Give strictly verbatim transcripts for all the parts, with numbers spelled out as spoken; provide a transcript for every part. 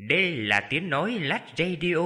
Đây là tiếng nói Lát Radio.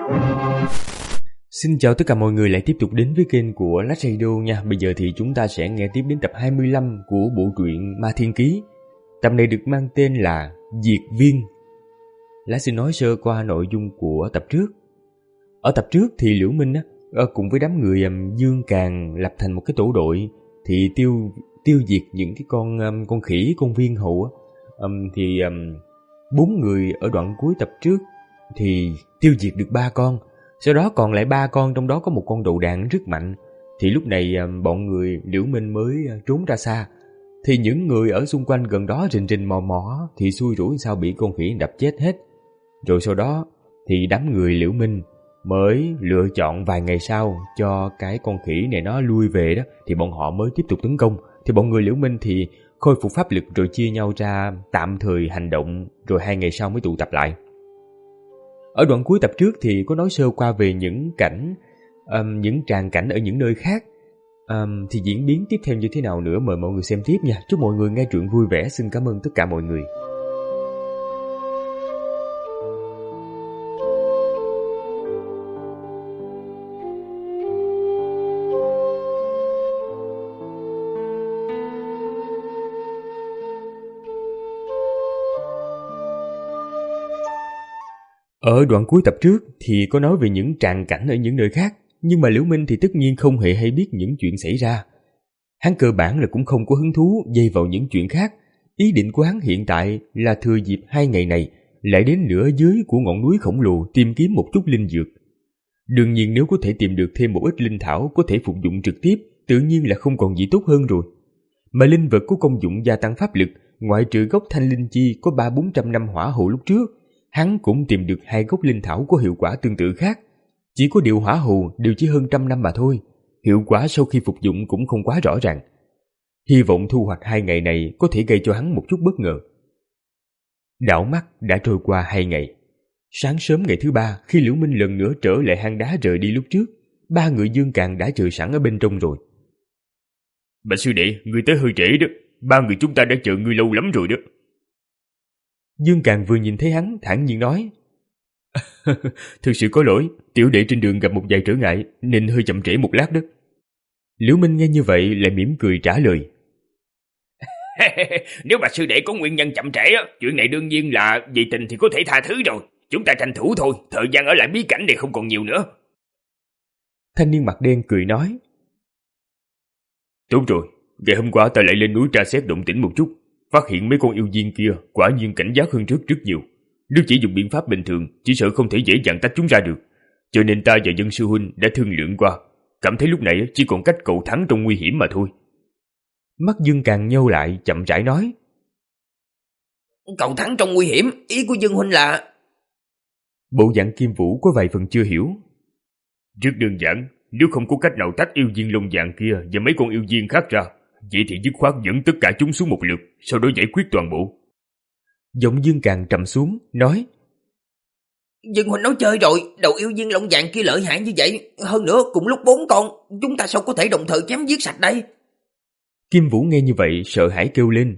Xin chào tất cả mọi người lại tiếp tục đến với kênh của Lát Radio nha. Bây giờ thì chúng ta sẽ nghe tiếp đến tập hai mươi lăm của bộ truyện Ma Thiên Ký. Tập này được mang tên là Diệt Viên. Lát xin nói sơ qua nội dung của tập trước. Ở tập trước thì Liễu Minh á, cùng với đám người um, Dương Càn lập thành một cái tổ đội thì tiêu tiêu diệt những cái con um, con khỉ, con viên hậu á. Um, thì um, bốn người ở đoạn cuối tập trước thì tiêu diệt được ba con. Sau đó còn lại ba con, trong đó có một con đầu đạn rất mạnh. Thì lúc này um, bọn người Liễu Minh mới uh, trốn ra xa. Thì những người ở xung quanh gần đó rình rình mò mò thì xui rủi sao bị con khỉ đập chết hết. Rồi sau đó thì đám người Liễu Minh mới lựa chọn vài ngày sau cho cái con khỉ này nó lui về đó, thì bọn họ mới tiếp tục tấn công. Thì bọn người Liễu Minh thì khôi phục pháp lực rồi chia nhau ra tạm thời hành động, rồi hai ngày sau mới tụ tập lại. Ở đoạn cuối tập trước thì có nói sơ qua về những cảnh, um, những tràng cảnh ở những nơi khác. Um, thì diễn biến tiếp theo như thế nào nữa mời mọi người xem tiếp nha. Chúc mọi người nghe truyện vui vẻ. Xin cảm ơn tất cả mọi người. Ở đoạn cuối tập trước thì có nói về những tràng cảnh ở những nơi khác, nhưng mà Liễu Minh thì tất nhiên không hề hay biết những chuyện xảy ra. Hắn cơ bản là cũng không có hứng thú dây vào những chuyện khác. Ý định của hắn hiện tại là thừa dịp hai ngày này lại đến nửa dưới của ngọn núi khổng lồ tìm kiếm một chút linh dược. Đương nhiên nếu có thể tìm được thêm một ít linh thảo có thể phục dụng trực tiếp, tự nhiên là không còn gì tốt hơn rồi. Mà linh vật có công dụng gia tăng pháp lực, ngoại trừ gốc thanh linh chi có ba bốn trăm năm hỏa hầu lúc trước, hắn cũng tìm được hai gốc linh thảo có hiệu quả tương tự khác. Chỉ có điều hỏa hầu đều chỉ hơn trăm năm mà thôi, hiệu quả sau khi phục dụng cũng không quá rõ ràng. Hy vọng thu hoạch hai ngày này có thể gây cho hắn một chút bất ngờ. Đảo mắt đã trôi qua hai ngày. Sáng sớm ngày thứ ba, khi Liễu Minh lần nữa trở lại hang đá rời đi lúc trước, ba người Dương Càn đã chờ sẵn ở bên trong rồi. Bạch sư đệ, người tới hơi trễ đó. Ba người chúng ta đã chờ ngươi lâu lắm rồi đó. Dương Càn vừa nhìn thấy hắn thản nhiên nói: Thực sự có lỗi, tiểu đệ trên đường gặp một vài trở ngại nên hơi chậm trễ một lát đó. Liễu Minh nghe như vậy lại mỉm cười trả lời: Nếu Bạch sư đệ có nguyên nhân chậm trễ, chuyện này đương nhiên là vì tình thì có thể tha thứ rồi. Chúng ta tranh thủ thôi, thời gian ở lại bí cảnh này không còn nhiều nữa. Thanh niên mặt đen cười nói: Tốt rồi, ngày hôm qua ta lại lên núi tra xét động tĩnh một chút, phát hiện mấy con yêu viên kia quả nhiên cảnh giác hơn trước rất nhiều. Nếu chỉ dùng biện pháp bình thường, chỉ sợ không thể dễ dàng tách chúng ra được. Cho nên ta và dân sư huynh đã thương lượng qua, cảm thấy lúc này chỉ còn cách cầu thắng trong nguy hiểm mà thôi. Mắt Dương Càn nheo lại, chậm rãi nói: Cầu thắng trong nguy hiểm, ý của Dương huynh là... Bộ dạng Kim Vũ có vài phần chưa hiểu. Rất đơn giản, nếu không có cách nào tách yêu viên lông vàng kia và mấy con yêu viên khác ra, vậy thì dứt khoát dẫn tất cả chúng xuống một lượt, sau đó giải quyết toàn bộ. Giọng Dương Càn trầm xuống, nói: Dương huynh nói chơi rồi, đầu yêu viên lông vàng kia lợi hại như vậy, hơn nữa cùng lúc bốn con, chúng ta sao có thể đồng thời chém giết sạch đây? Kim Vũ nghe như vậy sợ hãi kêu lên: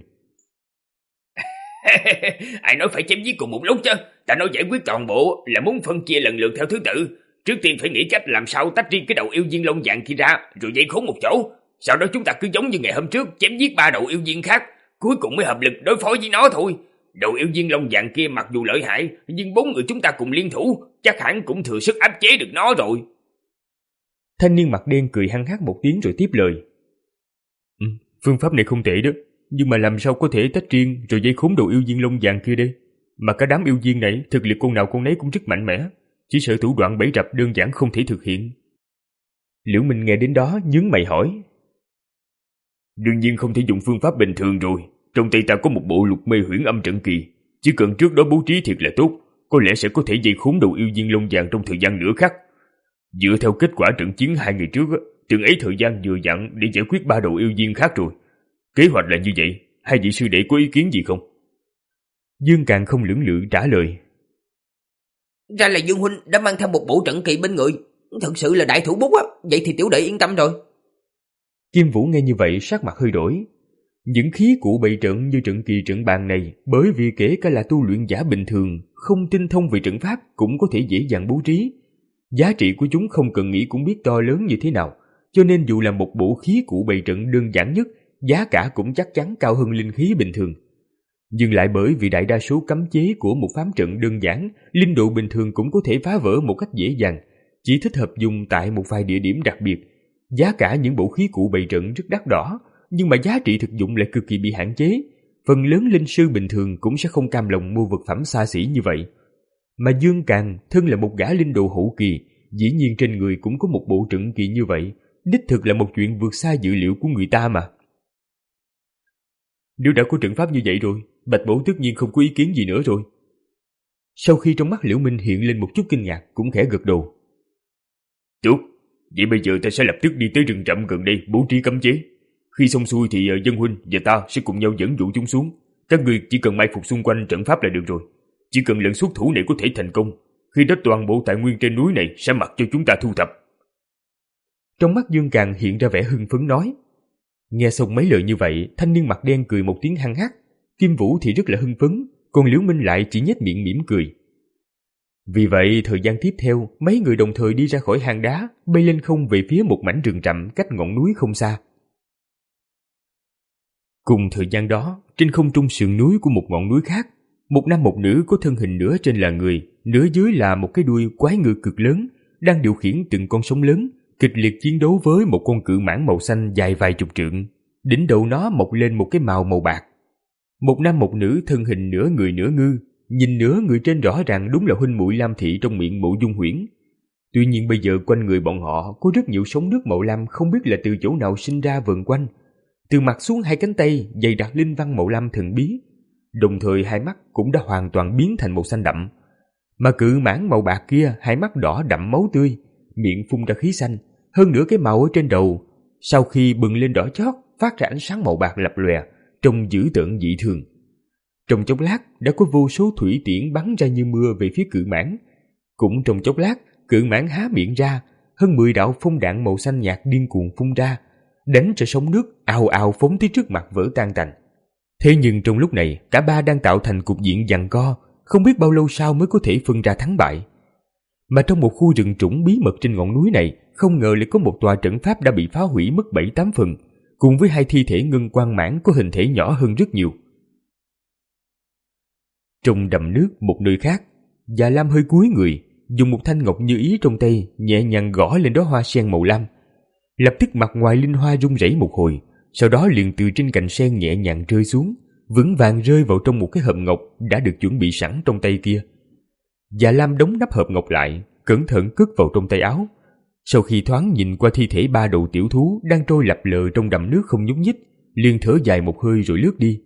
Ai nói phải chém giết cùng một lúc chứ? Ta nói giải quyết toàn bộ là muốn phân chia lần lượt theo thứ tự. Trước tiên phải nghĩ cách làm sao tách riêng cái đầu yêu viên lông vàng kia ra, rồi dây khốn một chỗ. Sau đó chúng ta cứ giống như ngày hôm trước chém giết ba đầu yêu viên khác, cuối cùng mới hợp lực đối phó với nó thôi. Đầu yêu viên lông vàng kia mặc dù lợi hại, nhưng bốn người chúng ta cùng liên thủ, chắc hẳn cũng thừa sức áp chế được nó rồi. Thanh niên mặt đen cười hăng hắc một tiếng rồi tiếp lời: ừ, phương pháp này không tệ đó, nhưng mà làm sao có thể tách riêng rồi dây khốn đầu yêu viên lông vàng kia đây? Mà cả đám yêu viên này thực lực con nào con nấy cũng rất mạnh mẽ, chỉ sợ thủ đoạn bẫy rập đơn giản không thể thực hiện. Liễu Minh nghe đến đó nhướng mày hỏi: Đương nhiên không thể dùng phương pháp bình thường rồi. Trong tay ta có một bộ lục mê huyễn âm trận kỳ, chỉ cần trước đó bố trí thiệt là tốt, có lẽ sẽ có thể dây khốn đầu yêu viên lông vàng trong thời gian nửa khắc. Dựa theo kết quả trận chiến hai ngày trước, từng ấy thời gian vừa dặn để giải quyết ba đầu yêu viên khác rồi. Kế hoạch là như vậy, hai vị sư đệ có ý kiến gì không? Dương Càn không lưỡng lự trả lời: Ra là Dương huynh đã mang theo một bộ trận kỳ bên người, thật sự là đại thủ bút á, vậy thì tiểu đệ yên tâm rồi. Kim Vũ nghe như vậy sắc mặt hơi đổi. Những khí cụ bày trận như trận kỳ trận bàn này, bởi vì kể cả là tu luyện giả bình thường không tinh thông về trận pháp cũng có thể dễ dàng bố trí. Giá trị của chúng không cần nghĩ cũng biết to lớn như thế nào, cho nên dù là một bộ khí cụ bày trận đơn giản nhất, giá cả cũng chắc chắn cao hơn linh khí bình thường. Nhưng lại bởi vì đại đa số cấm chế của một phám trận đơn giản, linh độ bình thường cũng có thể phá vỡ một cách dễ dàng, chỉ thích hợp dùng tại một vài địa điểm đặc biệt. Giá cả những bộ khí cụ bày trận rất đắt đỏ, nhưng mà giá trị thực dụng lại cực kỳ bị hạn chế. Phần lớn linh sư bình thường cũng sẽ không cam lòng mua vật phẩm xa xỉ như vậy. Mà Dương Càn thân là một gã linh đồ hậu kỳ, dĩ nhiên trên người cũng có một bộ trận kỳ như vậy, đích thực là một chuyện vượt xa dự liệu của người ta mà. Nếu đã có trận pháp như vậy rồi, Bạch Bổ tất nhiên không có ý kiến gì nữa rồi. Sau khi trong mắt Liễu Minh hiện lên một chút kinh ngạc, cũng khẽ gật đầu. Tốt, vậy bây giờ ta sẽ lập tức đi tới rừng rậm gần đây bố trí cấm chế. Khi xong xuôi thì Dân huynh và ta sẽ cùng nhau dẫn dụ chúng xuống. Các người chỉ cần mai phục xung quanh trận pháp là được rồi. Chỉ cần lần xuất thủ này có thể thành công, khi đó toàn bộ tài nguyên trên núi này sẽ mặc cho chúng ta thu thập. Trong mắt Dương Càn hiện ra vẻ hưng phấn nói. Nghe xong mấy lời như vậy, thanh niên mặt đen cười một tiếng hăng hắc. Kim Vũ thì rất là hưng phấn, còn Liễu Minh lại chỉ nhếch miệng mỉm cười. Vì vậy, thời gian tiếp theo, mấy người đồng thời đi ra khỏi hang đá, bay lên không về phía một mảnh rừng rậm cách ngọn núi không xa. Cùng thời gian đó, trên không trung sườn núi của một ngọn núi khác, một nam một nữ có thân hình nửa trên là người, nửa dưới là một cái đuôi quái ngư cực lớn, đang điều khiển từng con sóng lớn, kịch liệt chiến đấu với một con cự mãng màu xanh dài vài chục trượng. Đỉnh đầu nó mọc lên một cái mào màu bạc. Một nam một nữ thân hình nửa người nửa ngư, nhìn nửa người trên rõ ràng đúng là huynh muội Lam Thị trong miệng Mộ Dung Huyễn. Tuy nhiên bây giờ quanh người bọn họ có rất nhiều sóng nước màu lam không biết là từ chỗ nào sinh ra vần quanh. Từ mặt xuống hai cánh tay dày đặc linh văn màu lam thần bí, đồng thời hai mắt cũng đã hoàn toàn biến thành màu xanh đậm. Mà cự mãng màu bạc kia hai mắt đỏ đậm máu tươi, miệng phun ra khí xanh, hơn nữa cái màu ở trên đầu sau khi bừng lên đỏ chót phát ra ánh sáng màu bạc lập lòe, trông dữ tợn dị thường. Trong chốc lát đã có vô số thủy tiễn bắn ra như mưa về phía cự mãng. Cũng trong chốc lát, cự mãng há miệng ra, hơn mười đạo phong đạn màu xanh nhạt điên cuồng phun ra, đánh cho sóng nước ào ào phóng tới trước mặt vỡ tan tành. Thế nhưng trong lúc này, cả ba đang tạo thành cục diện giằng co, không biết bao lâu sau mới có thể phân ra thắng bại. Mà trong một khu rừng trũng bí mật trên ngọn núi này, không ngờ lại có một tòa trận pháp đã bị phá hủy mất bảy tám phần, cùng với hai thi thể ngân quang mãng có hình thể nhỏ hơn rất nhiều. Trong đầm nước một nơi khác, Già Lam hơi cúi người, dùng một thanh ngọc như ý trong tay nhẹ nhàng gõ lên đóa hoa sen màu lam. Lập tức mặt ngoài linh hoa rung rẩy một hồi, sau đó liền từ trên cành sen nhẹ nhàng rơi xuống, vững vàng rơi vào trong một cái hộp ngọc đã được chuẩn bị sẵn trong tay kia. Già Lam đóng nắp hộp ngọc lại, cẩn thận cất vào trong tay áo. Sau khi thoáng nhìn qua thi thể ba đầu tiểu thú đang trôi lập lờ trong đầm nước không nhúc nhích, liền thở dài một hơi rồi lướt đi.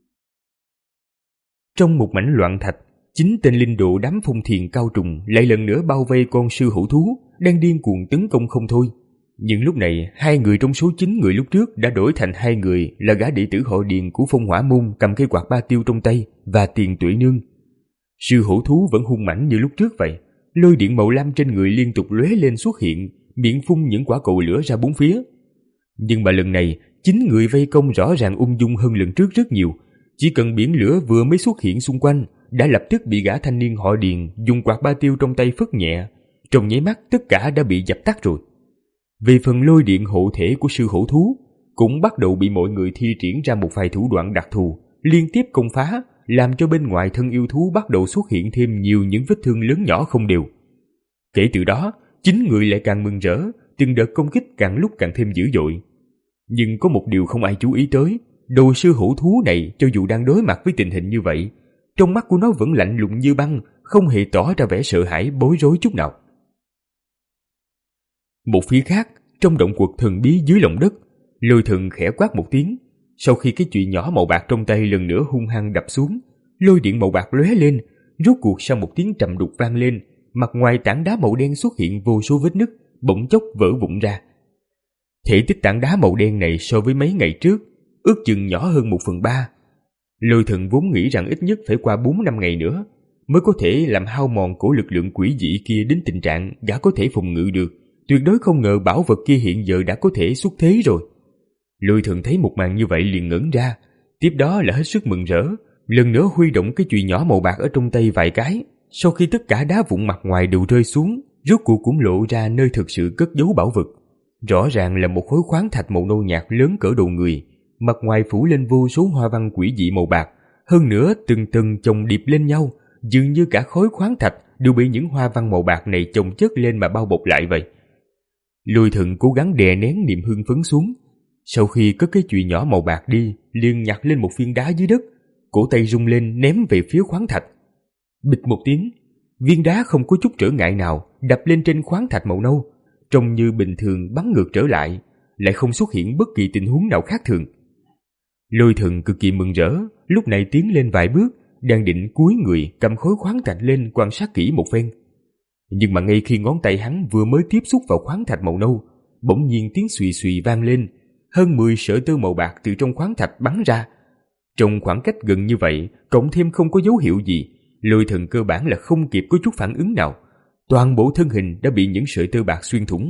Trong một mảnh loạn thạch, chín tên linh đồ đám phong thiền cao trùng lại lần nữa bao vây con sư hữu thú đang điên cuồng tấn công không thôi. Nhưng lúc này, hai người trong số chín người lúc trước đã đổi thành hai người là gã đệ tử họ Điền của Phong Hỏa Môn cầm cây quạt ba tiêu trong tay và Tiền Tuệ Nương. Sư hữu thú vẫn hung mãnh như lúc trước vậy, lôi điện màu lam trên người liên tục lóe lên xuất hiện, miệng phun những quả cầu lửa ra bốn phía. Nhưng mà lần này, chín người vây công rõ ràng ung dung hơn lần trước rất nhiều. Chỉ cần biển lửa vừa mới xuất hiện xung quanh, đã lập tức bị gã thanh niên họ Điền dùng quạt ba tiêu trong tay phất nhẹ, trong nháy mắt tất cả đã bị dập tắt rồi. Về phần lôi điện hộ thể của sư hổ thú, cũng bắt đầu bị mọi người thi triển ra một vài thủ đoạn đặc thù, liên tiếp công phá, làm cho bên ngoài thân yêu thú bắt đầu xuất hiện thêm nhiều những vết thương lớn nhỏ không đều. Kể từ đó, chín người lại càng mừng rỡ, từng đợt công kích càng lúc càng thêm dữ dội. Nhưng có một điều không ai chú ý tới, đầu sư hổ thú này cho dù đang đối mặt với tình hình như vậy, trong mắt của nó vẫn lạnh lùng như băng, không hề tỏ ra vẻ sợ hãi bối rối chút nào. Một phía khác, trong động quật thần bí dưới lòng đất, Lôi Thần khẽ quát một tiếng. Sau khi cái chùy nhỏ màu bạc trong tay lần nữa hung hăng đập xuống, lôi điện màu bạc lóe lên, rốt cuộc sau một tiếng trầm đục vang lên, mặt ngoài tảng đá màu đen xuất hiện vô số vết nứt, bỗng chốc vỡ vụn ra. Thể tích tảng đá màu đen này so với mấy ngày trước, ước chừng nhỏ hơn một phần ba. Lôi Thần vốn nghĩ rằng ít nhất phải qua bốn năm ngày nữa mới có thể làm hao mòn của lực lượng quỷ dị kia đến tình trạng gã có thể phòng ngự được. Tuyệt đối không ngờ bảo vật kia hiện giờ đã có thể xuất thế rồi. Lôi Thần thấy một màn như vậy liền ngẩn ra, tiếp đó là hết sức mừng rỡ, lần nữa huy động cái chùy nhỏ màu bạc ở trong tay vài cái. Sau khi tất cả đá vụn mặt ngoài đều rơi xuống, rốt cuộc cũng lộ ra nơi thực sự cất giấu bảo vật. Rõ ràng là một khối khoáng thạch màu nâu nhạt lớn cỡ đầu người, mặt ngoài phủ lên vô số hoa văn quỷ dị màu bạc, hơn nữa từng tầng chồng điệp lên nhau, dường như cả khối khoáng thạch đều bị những hoa văn màu bạc này chồng chất lên mà bao bọc lại vậy. Lôi Thần cố gắng đè nén niềm hưng phấn xuống, sau khi cất cái chùy nhỏ màu bạc đi, liền nhặt lên một viên đá dưới đất, cổ tay rung lên ném về phía khoáng thạch. Bịch một tiếng, viên đá không có chút trở ngại nào đập lên trên khoáng thạch màu nâu, trông như bình thường bắn ngược trở lại, lại không xuất hiện bất kỳ tình huống nào khác thường. Lôi Thần cực kỳ mừng rỡ, lúc này tiến lên vài bước, đang định cúi người cầm khối khoáng thạch lên quan sát kỹ một phen. Nhưng mà ngay khi ngón tay hắn vừa mới tiếp xúc vào khoáng thạch màu nâu, bỗng nhiên tiếng xùy xùy vang lên, hơn mười sợi tơ màu bạc từ trong khoáng thạch bắn ra. Trong khoảng cách gần như vậy, cộng thêm không có dấu hiệu gì, Lôi Thần cơ bản là không kịp có chút phản ứng nào, toàn bộ thân hình đã bị những sợi tơ bạc xuyên thủng.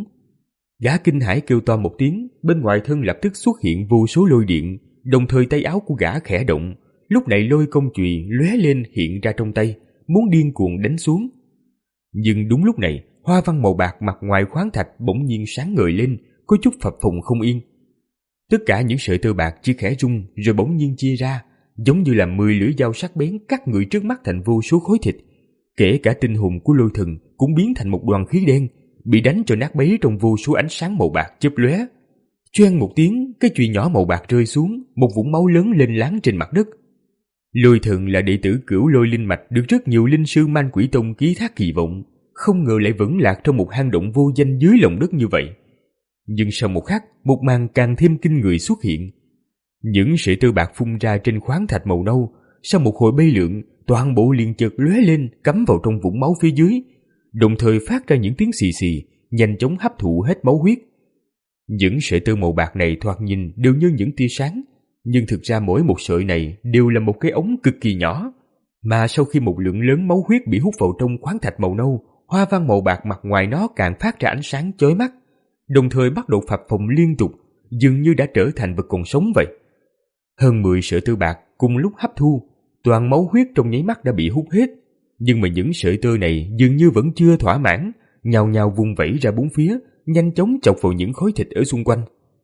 Gã kinh hãi kêu to một tiếng, bên ngoài thân lập tức xuất hiện vô số lôi điện, đồng thời tay áo của gã khẽ động, lúc này lôi công chùy lóe lên hiện ra trong tay, muốn điên cuồng đánh xuống. Nhưng đúng lúc này, hoa văn màu bạc mặt ngoài khoáng thạch bỗng nhiên sáng ngời lên, có chút phập phồng không yên. Tất cả những sợi tơ bạc chỉ khẽ rung rồi bỗng nhiên chia ra, giống như là mười lưỡi dao sắc bén cắt người trước mắt thành vô số khối thịt. Kể cả tinh hồn của Lôi Thần cũng biến thành một đoàn khí đen, bị đánh cho nát bấy trong vô số ánh sáng màu bạc chớp lóe. Choang một tiếng, cái chùy nhỏ màu bạc rơi xuống, một vũng máu lớn lên láng trên mặt đất. Lôi Thần là đệ tử Cửu Lôi Linh Mạch được rất nhiều linh sư Man Quỷ Tông ký thác kỳ vọng, không ngờ lại vẫn lạc trong một hang động vô danh dưới lòng đất như vậy. Nhưng sau một khắc, một màn càng thêm kinh người xuất hiện. Những sợi tơ bạc phun ra trên khoáng thạch màu nâu, sau một hồi bay lượn, toàn bộ liền chợt lóe lên cắm vào trong vũng máu phía dưới, đồng thời phát ra những tiếng xì xì, nhanh chóng hấp thụ hết máu huyết. Những sợi tơ màu bạc này thoạt nhìn đều như những tia sáng, nhưng thực ra mỗi một sợi này đều là một cái ống cực kỳ nhỏ, mà sau khi một lượng lớn máu huyết bị hút vào trong khoáng thạch màu nâu, hoa văn màu bạc mặt ngoài nó càng phát ra ánh sáng chói mắt, đồng thời bắt đầu phập phồng liên tục, dường như đã trở thành vật còn sống vậy. Hơn mười sợi tơ bạc cùng lúc hấp thu, toàn máu huyết trong nháy mắt đã bị hút hết, nhưng mà những sợi tơ này dường như vẫn chưa thỏa mãn, nhào nhào vung vẩy ra bốn phía, nhanh chóng chọc vào những khối thịt ở xung quanh.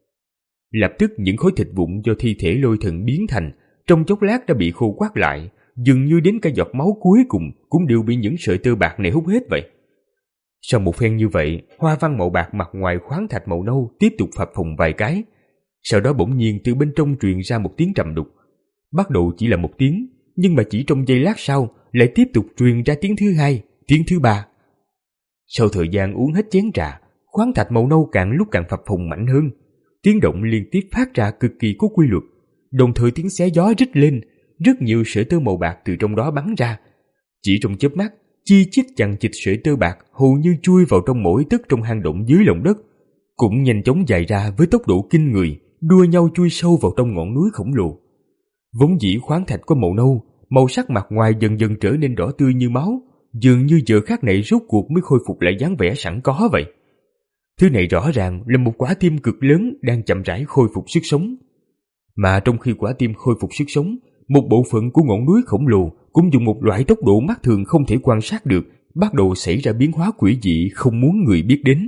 Lập tức những khối thịt vụn do thi thể Lôi Thần biến thành, trong chốc lát đã bị khô quắt lại, dường như đến cả giọt máu cuối cùng cũng đều bị những sợi tơ bạc này hút hết vậy. Sau một phen như vậy, hoa văn màu bạc mặt ngoài khoáng thạch màu nâu tiếp tục phập phồng vài cái, sau đó bỗng nhiên từ bên trong truyền ra một tiếng trầm đục. Bắt đầu chỉ là một tiếng, nhưng mà chỉ trong giây lát sau lại tiếp tục truyền ra tiếng thứ hai, tiếng thứ ba. Sau thời gian uống hết chén trà, khoáng thạch màu nâu càng lúc càng phập phồng mạnh hơn, tiếng động liên tiếp phát ra cực kỳ có quy luật, đồng thời tiếng xé gió rít lên, rất nhiều sợi tơ màu bạc từ trong đó bắn ra. Chỉ trong chớp mắt, chi chít chằng chịt sợi tơ bạc hầu như chui vào trong mỗi tấc trong hang động dưới lòng đất, cũng nhanh chóng dài ra với tốc độ kinh người, đua nhau chui sâu vào trong ngọn núi khổng lồ. Vốn dĩ khoáng thạch có màu nâu, màu sắc mặt ngoài dần dần trở nên đỏ tươi như máu, dường như giờ khắc này rốt cuộc mới khôi phục lại dáng vẻ sẵn có vậy. Thứ này rõ ràng là một quả tim cực lớn đang chậm rãi khôi phục sức sống. Mà trong khi quả tim khôi phục sức sống, một bộ phận của ngọn núi khổng lồ cũng dùng một loại tốc độ mắt thường không thể quan sát được, bắt đầu xảy ra biến hóa quỷ dị không muốn người biết đến.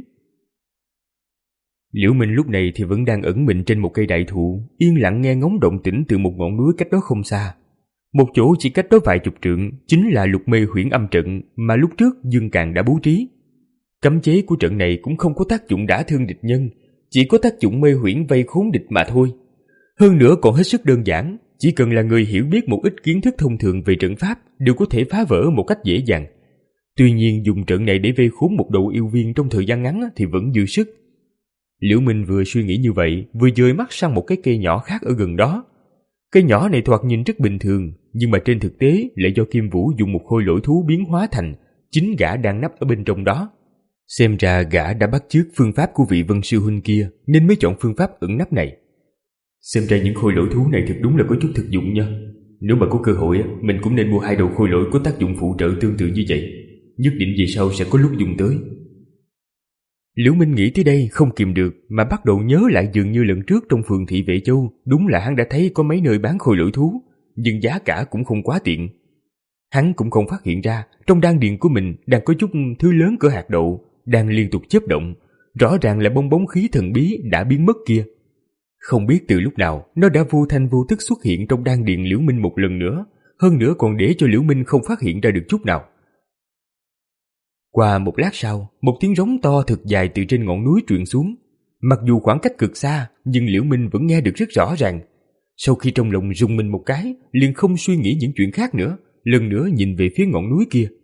Liễu Minh lúc này thì vẫn đang ẩn mình trên một cây đại thụ, yên lặng nghe ngóng động tĩnh từ một ngọn núi cách đó không xa. Một chỗ chỉ cách đó vài chục trượng chính là Lục Mê Huyễn Âm trận mà lúc trước Dương Càn đã bố trí. Cấm chế của trận này cũng không có tác dụng đả thương địch nhân, chỉ có tác dụng mê huyễn vây khốn địch mà thôi. Hơn nữa còn hết sức đơn giản, chỉ cần là người hiểu biết một ít kiến thức thông thường về trận pháp đều có thể phá vỡ một cách dễ dàng. Tuy nhiên dùng trận này để vây khốn một đầu yêu viên trong thời gian ngắn thì vẫn dư sức. Liễu Minh vừa suy nghĩ như vậy, vừa dời mắt sang một cái cây nhỏ khác ở gần đó. Cây nhỏ này thoạt nhìn rất bình thường, nhưng mà trên thực tế lại do Kim Vũ dùng một khôi lỗi thú biến hóa thành, chính gã đang nấp ở bên trong đó. Xem ra gã đã bắt chước phương pháp của vị Vân sư huynh kia nên mới chọn phương pháp ẩn nấp này. Xem ra những khôi lỗi thú này thật đúng là có chút thực dụng nha. Nếu mà có cơ hội mình cũng nên mua hai đầu khôi lỗi có tác dụng phụ trợ tương tự như vậy. Nhất định về sau sẽ có lúc dùng tới. Liễu Minh nghĩ tới đây không kìm được mà bắt đầu nhớ lại dường như lần trước trong phường thị Vệ Châu, đúng là hắn đã thấy có mấy nơi bán khôi lỗi thú, nhưng giá cả cũng không quá tiện. Hắn cũng không phát hiện ra trong đan điền của mình đang có chút thứ lớn cỡ hạt đậu đang liên tục chớp động, rõ ràng là bong bóng khí thần bí đã biến mất kia. Không biết từ lúc nào nó đã vô thanh vô tức xuất hiện trong đan điền Liễu Minh một lần nữa, hơn nữa còn để cho Liễu Minh không phát hiện ra được chút nào. Qua một lát sau, một tiếng rống to thật dài từ trên ngọn núi truyền xuống. Mặc dù khoảng cách cực xa, nhưng Liễu Minh vẫn nghe được rất rõ ràng. Sau khi trong lòng rùng mình một cái, liền không suy nghĩ những chuyện khác nữa, lần nữa nhìn về phía ngọn núi kia.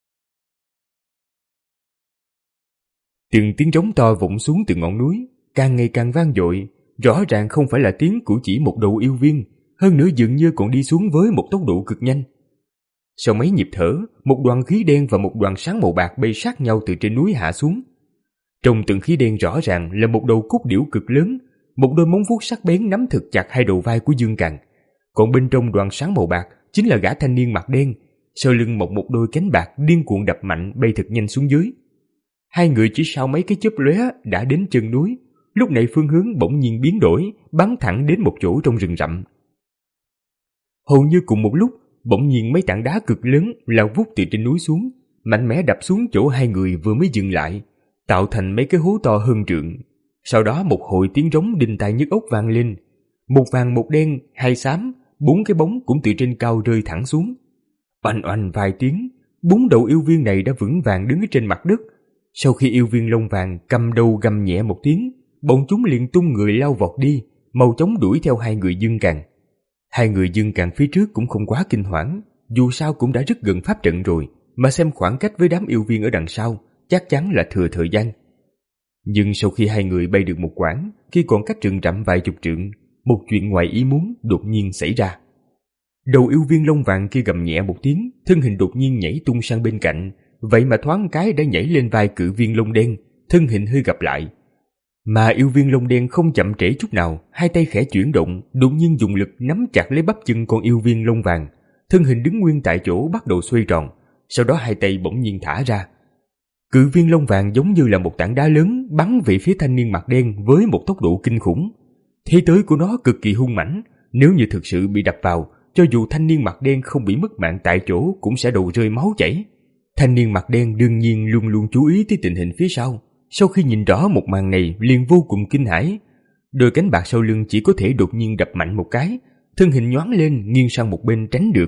Từng tiếng rống to vọng xuống từ ngọn núi, càng ngày càng vang dội, rõ ràng không phải là tiếng của chỉ một đầu yêu viên, hơn nữa dường như còn đi xuống với một tốc độ cực nhanh. Sau mấy nhịp thở, một đoàn khí đen và một đoàn sáng màu bạc bay sát nhau từ trên núi hạ xuống. Trong từng khí đen rõ ràng là một đầu cốt điểu cực lớn, một đôi móng vuốt sắc bén nắm thật chặt hai đầu vai của Dương Càn. Còn bên trong đoàn sáng màu bạc chính là gã thanh niên mặt đen, sau lưng mọc một đôi cánh bạc điên cuồng đập mạnh bay thật nhanh xuống dưới. Hai người chỉ sau mấy cái chớp lóe đã đến chân núi, lúc này phương hướng bỗng nhiên biến đổi, bắn thẳng đến một chỗ trong rừng rậm. Hầu như cùng một lúc, bỗng nhiên mấy tảng đá cực lớn lao vút từ trên núi xuống, mạnh mẽ đập xuống chỗ hai người vừa mới dừng lại, tạo thành mấy cái hố to hơn trượng. Sau đó một hồi tiếng rống đinh tai nhức óc vang lên, một vàng một đen, hai xám, bốn cái bóng cũng từ trên cao rơi thẳng xuống. Oanh oanh vài tiếng, bốn đầu yêu viên này đã vững vàng đứng trên mặt đất. Sau khi yêu viên lông vàng cầm đầu gầm nhẹ một tiếng, bọn chúng liền tung người lao vọt đi, mau chóng đuổi theo hai người Dương Càn. Hai người Dương Càn phía trước cũng không quá kinh hoảng, dù sao cũng đã rất gần pháp trận rồi, mà xem khoảng cách với đám yêu viên ở đằng sau, chắc chắn là thừa thời gian. Nhưng sau khi hai người bay được một quãng, khi còn cách rừng rậm vài chục trượng, một chuyện ngoài ý muốn đột nhiên xảy ra. Đầu yêu viên lông vàng kia gầm nhẹ một tiếng, thân hình đột nhiên nhảy tung sang bên cạnh, vậy mà thoáng cái đã nhảy lên vai cự viên lông đen, thân hình hơi gập lại. Mà yêu viên lông đen không chậm trễ chút nào, hai tay khẽ chuyển động, đột nhiên dùng lực nắm chặt lấy bắp chân con yêu viên lông vàng, thân hình đứng nguyên tại chỗ bắt đầu xoay tròn, sau đó hai tay bỗng nhiên thả ra. Cự viên lông vàng giống như là một tảng đá lớn bắn về phía thanh niên mặt đen với một tốc độ kinh khủng. Thế tới của nó cực kỳ hung mãnh, nếu như thực sự bị đập vào, cho dù thanh niên mặt đen không bị mất mạng tại chỗ cũng sẽ đầu rơi máu chảy. Thanh niên mặt đen đương nhiên luôn luôn chú ý tới tình hình phía sau. Sau khi nhìn rõ một màn này liền vô cùng kinh hãi. Đôi cánh bạc sau lưng chỉ có thể đột nhiên đập mạnh một cái, thân hình nhoáng lên nghiêng sang một bên tránh được.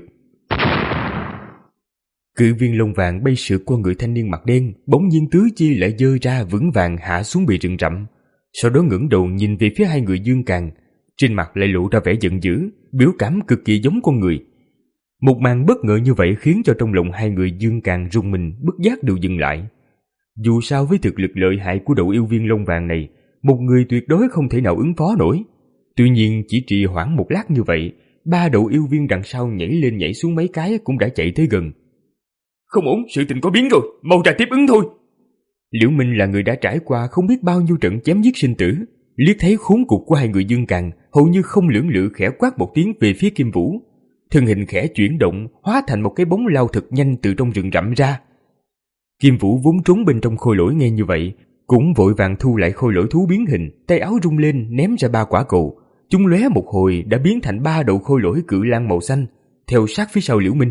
Cự viên lông vàng bay sượt qua người thanh niên mặt đen, bỗng nhiên tứ chi lại giơ ra vững vàng hạ xuống bìa rừng rậm. Sau đó ngẩng đầu nhìn về phía hai người Dương Càn, trên mặt lại lộ ra vẻ giận dữ, biểu cảm cực kỳ giống con người. Một màn bất ngờ như vậy khiến cho trong lòng hai người Dương Càn rùng mình, bất giác đều dừng lại. Dù sao với thực lực lợi hại của đầu yêu viên lông vàng này, một người tuyệt đối không thể nào ứng phó nổi. Tuy nhiên chỉ trì hoãn một lát như vậy, ba đầu yêu viên đằng sau nhảy lên nhảy xuống mấy cái cũng đã chạy tới gần. Không ổn, sự tình có biến rồi, mau ra tiếp ứng thôi. Liễu Minh là người đã trải qua không biết bao nhiêu trận chém giết sinh tử, liếc thấy khốn cục của hai người Dương Càn, hầu như không lưỡng lự khẽ quát một tiếng về phía Kim Vũ. Thân hình khẽ chuyển động, hóa thành một cái bóng lao thật nhanh từ trong rừng rậm ra. Kim Vũ vốn trốn bên trong khôi lỗi nghe như vậy, cũng vội vàng thu lại khôi lỗi thú biến hình, tay áo rung lên ném ra ba quả cầu. Chúng lóe một hồi đã biến thành ba đầu khôi lỗi cự lang màu xanh, theo sát phía sau Liễu Minh.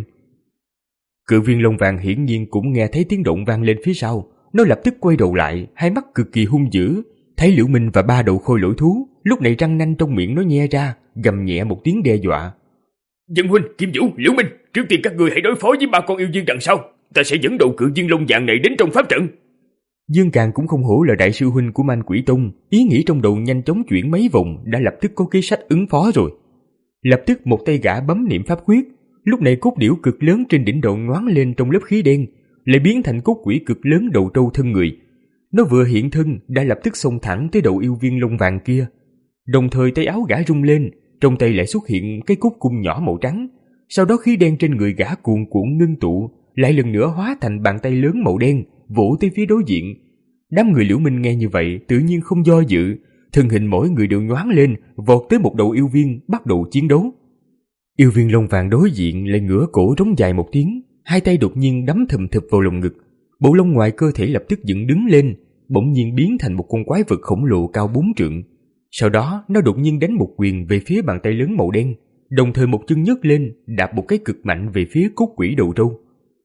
Cự viên lông vàng hiển nhiên cũng nghe thấy tiếng động vang lên phía sau, nó lập tức quay đầu lại, hai mắt cực kỳ hung dữ, thấy Liễu Minh và ba đầu khôi lỗi thú, lúc này răng nanh trong miệng nó nhe ra, gầm nhẹ một tiếng đe dọa. Dân huynh, Kim Vũ, Liễu Minh, trước tiên các ngươi hãy đối phó với ba con yêu viên đằng sau, ta sẽ dẫn đầu cự viên lông vàng này đến trong pháp trận. Dương Càn cũng không hổ là đại sư huynh của Man Quỷ Tông, ý nghĩ trong đầu nhanh chóng chuyển mấy vòng đã lập tức có kế sách ứng phó rồi. Lập tức một tay gã bấm niệm pháp quyết, lúc này cốt điểu cực lớn trên đỉnh đầu nhoáng lên trong lớp khí đen, lại biến thành cốt quỷ cực lớn đầu trâu thân người. Nó vừa hiện thân đã lập tức xông thẳng tới đầu yêu viên lông vàng kia. Đồng thời tay áo gã rung lên, trong tay lại xuất hiện cái cốt cung nhỏ màu trắng. Sau đó khí đen trên người gã cuồn cuộn ngưng tụ, lại lần nữa hóa thành bàn tay lớn màu đen, vỗ tới phía đối diện. Đám người Liễu Minh nghe như vậy tự nhiên không do dự, thân hình mỗi người đều nhoáng lên, vọt tới một đầu yêu viên, bắt đầu chiến đấu. Yêu viên lông vàng đối diện lại ngửa cổ rống dài một tiếng, hai tay đột nhiên đấm thùm thụp vào lồng ngực, bộ lông ngoài cơ thể lập tức dựng đứng lên, bỗng nhiên biến thành một con quái vật khổng lồ cao bốn trượng. Sau đó nó đột nhiên đánh một quyền về phía bàn tay lớn màu đen, đồng thời một chân nhấc lên đạp một cái cực mạnh về phía cốt quỷ đầu trâu.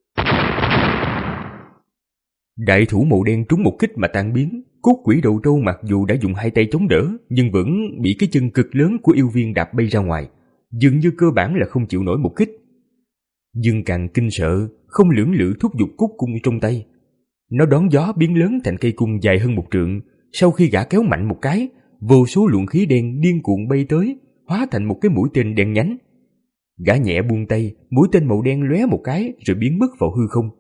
Đại thủ màu đen trúng một kích mà tan biến. Cốt quỷ đầu trâu mặc dù đã dùng hai tay chống đỡ, nhưng vẫn bị cái chân cực lớn của yêu viên đạp bay ra ngoài, dường như cơ bản là không chịu nổi một kích. Dương càng kinh sợ, không lưỡng lự thúc giục cốt cung trong tay. Nó đón gió biến lớn thành cây cung dài hơn một trượng. Sau khi gã kéo mạnh một cái, vô số luồng khí đen điên cuồng bay tới, hóa thành một cái mũi tên đen nhánh. Gã nhẹ buông tay, mũi tên màu đen lóe một cái rồi biến mất vào hư không.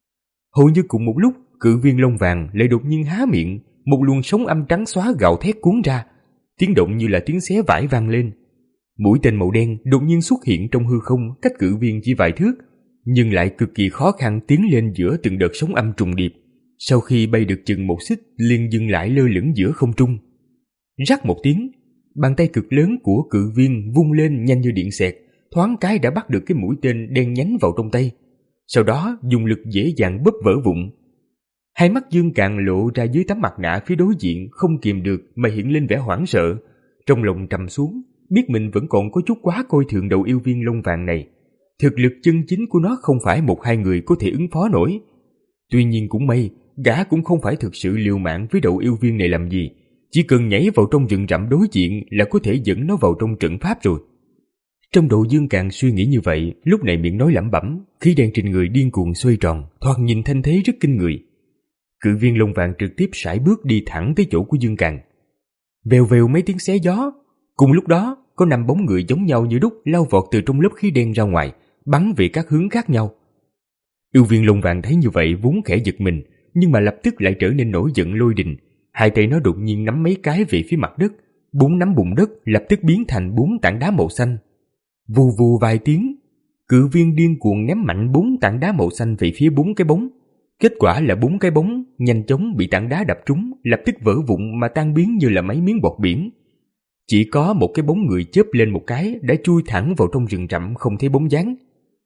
Hầu như cùng một lúc, cự viên lông vàng lại đột nhiên há miệng, một luồng sóng âm trắng xóa gào thét cuốn ra, tiếng động như là tiếng xé vải vang lên. Mũi tên màu đen đột nhiên xuất hiện trong hư không cách cự viên chỉ vài thước, nhưng lại cực kỳ khó khăn tiến lên giữa từng đợt sóng âm trùng điệp. Sau khi bay được chừng một xích, liền dừng lại lơ lửng giữa không trung. Rắc một tiếng, bàn tay cực lớn của cự viên vung lên nhanh như điện xẹt, thoáng cái đã bắt được cái mũi tên đen nhánh vào trong tay. Sau đó dùng lực dễ dàng bóp vỡ vụn. Hai mắt Dương Càn lộ ra dưới tấm mặt nạ phía đối diện, không kìm được mà hiện lên vẻ hoảng sợ. Trong lòng trầm xuống, biết mình vẫn còn có chút quá coi thường đầu yêu viên lông vàng này. Thực lực chân chính của nó không phải một hai người có thể ứng phó nổi. Tuy nhiên cũng may, gã cũng không phải thực sự liều mạng với đầu yêu viên này làm gì. Chỉ cần nhảy vào trong rừng rậm đối diện là có thể dẫn nó vào trong trận pháp rồi. Trong đầu Dương Càn suy nghĩ như vậy, lúc này miệng nói lẩm bẩm, khí đen trên người điên cuồng xoay tròn, thoạt nhìn thanh thế rất kinh người. Cự viên lông vàng trực tiếp sải bước đi thẳng tới chỗ của Dương Càn. Vèo vèo mấy tiếng xé gió. Cùng lúc đó, có năm bóng người giống nhau như đúc lao vọt từ trong lớp khí đen ra ngoài, bắn về các hướng khác nhau. Yêu viên lông vàng thấy như vậy vốn khẽ giật mình, nhưng mà lập tức lại trở nên nổi giận lôi đình. Hai tay nó đột nhiên nắm mấy cái về phía mặt đất, bốn nắm bùn đất lập tức biến thành bốn tảng đá màu xanh. Vù vù vài tiếng, cự viên điên cuồng ném mạnh bốn tảng đá màu xanh về phía bốn cái bóng. Kết quả là bốn cái bóng nhanh chóng bị tảng đá đập trúng, lập tức vỡ vụn mà tan biến như là mấy miếng bọt biển. Chỉ có một cái bóng người chớp lên một cái đã chui thẳng vào trong rừng rậm không thấy bóng dáng.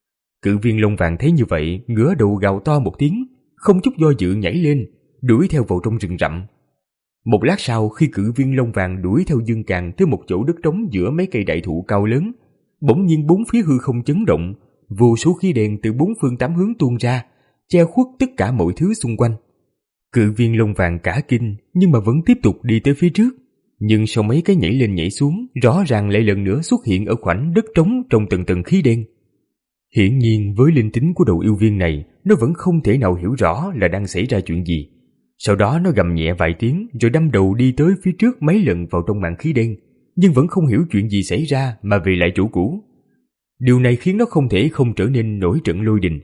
Cự viên lông vàng thấy như vậy, ngửa đầu gào to một tiếng, không chút do dự nhảy lên, đuổi theo vào trong rừng rậm. Một lát sau, khi cự viên lông vàng đuổi theo Dương Càn tới một chỗ đất trống giữa mấy cây đại thụ cao lớn, bỗng nhiên bốn phía hư không chấn động, vô số khí đen từ bốn phương tám hướng tuôn ra, che khuất tất cả mọi thứ xung quanh. Cự viên lông vàng cả kinh, nhưng mà vẫn tiếp tục đi tới phía trước. Nhưng sau mấy cái nhảy lên nhảy xuống, rõ ràng lại lần nữa xuất hiện ở khoảnh đất trống trong tầng tầng khí đen. Hiển nhiên với linh tính của đầu yêu viên này, nó vẫn không thể nào hiểu rõ là đang xảy ra chuyện gì. Sau đó nó gầm nhẹ vài tiếng rồi đâm đầu đi tới phía trước mấy lần vào trong màn khí đen, nhưng vẫn không hiểu chuyện gì xảy ra mà về lại chỗ cũ. Điều này khiến nó không thể không trở nên nổi trận lôi đình.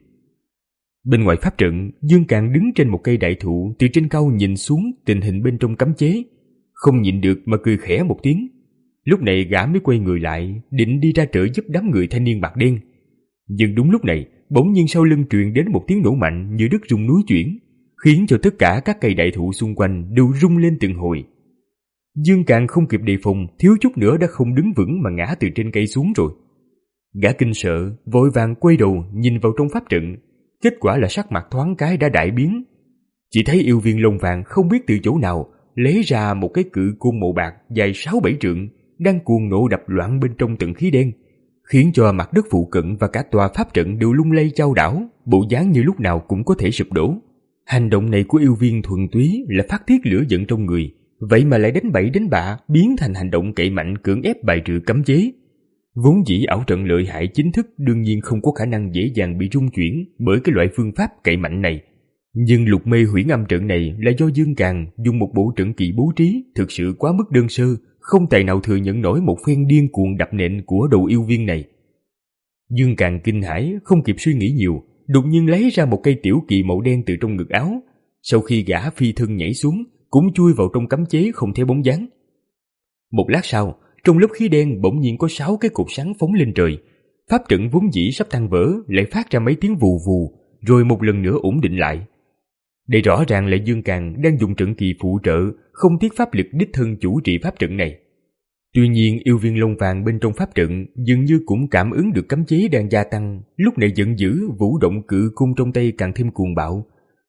Bên ngoài pháp trận, Dương Càn đứng trên một cây đại thụ, từ trên cao nhìn xuống tình hình bên trong cấm chế, không nhịn được mà cười khẽ một tiếng. Lúc này gã mới quay người lại, định đi ra trợ giúp đám người thanh niên bạc đen. Nhưng đúng lúc này, bỗng nhiên sau lưng truyền đến một tiếng nổ mạnh như đất rung núi chuyển, khiến cho tất cả các cây đại thụ xung quanh đều rung lên từng hồi. Dương Càn không kịp đề phòng, thiếu chút nữa đã không đứng vững mà ngã từ trên cây xuống rồi. Gã kinh sợ, vội vàng quay đầu nhìn vào trong pháp trận. Kết quả là sắc mặt thoáng cái đã đại biến. Chỉ thấy yêu viên lông vàng không biết từ chỗ nào lấy ra một cái cự côn màu bạc dài sáu bảy trượng, đang cuồng nộ đập loạn bên trong tầng khí đen, khiến cho mặt đất phụ cận và cả tòa pháp trận đều lung lay chao đảo, bộ dáng như lúc nào cũng có thể sụp đổ. Hành động này của yêu viên thuần túy là phát tiết lửa giận trong người, vậy mà lại đánh bậy đánh bạ, biến thành hành động cậy mạnh cưỡng ép bài trừ cấm chế. Vốn dĩ ảo trận lợi hại chính thức đương nhiên không có khả năng dễ dàng bị rung chuyển bởi cái loại phương pháp cậy mạnh này. Nhưng lục mê huyễn âm trận này là do Dương Càn dùng một bộ trận kỳ bố trí thực sự quá mức đơn sơ, không tài nào thừa nhận nổi một phen điên cuồng đập nện của đầu yêu viên này. Dương Càn kinh hãi, không kịp suy nghĩ nhiều, đột nhiên lấy ra một cây tiểu kỳ màu đen từ trong ngực áo. Sau khi gã phi thân nhảy xuống, cũng chui vào trong cấm chế không thấy bóng dáng. Một lát sau, trong lớp khí đen bỗng nhiên có sáu cái cột sáng phóng lên trời. Pháp trận vốn dĩ sắp tan vỡ lại phát ra mấy tiếng vù vù, rồi một lần nữa ổn định lại. Đây rõ ràng là Dương Càn đang dùng trận kỳ phụ trợ, không tiếc pháp lực đích thân chủ trì pháp trận này. Tuy nhiên yêu viên lông vàng bên trong pháp trận dường như cũng cảm ứng được cấm chế đang gia tăng, lúc này giận dữ vũ động cự cung trong tay càng thêm cuồng bạo.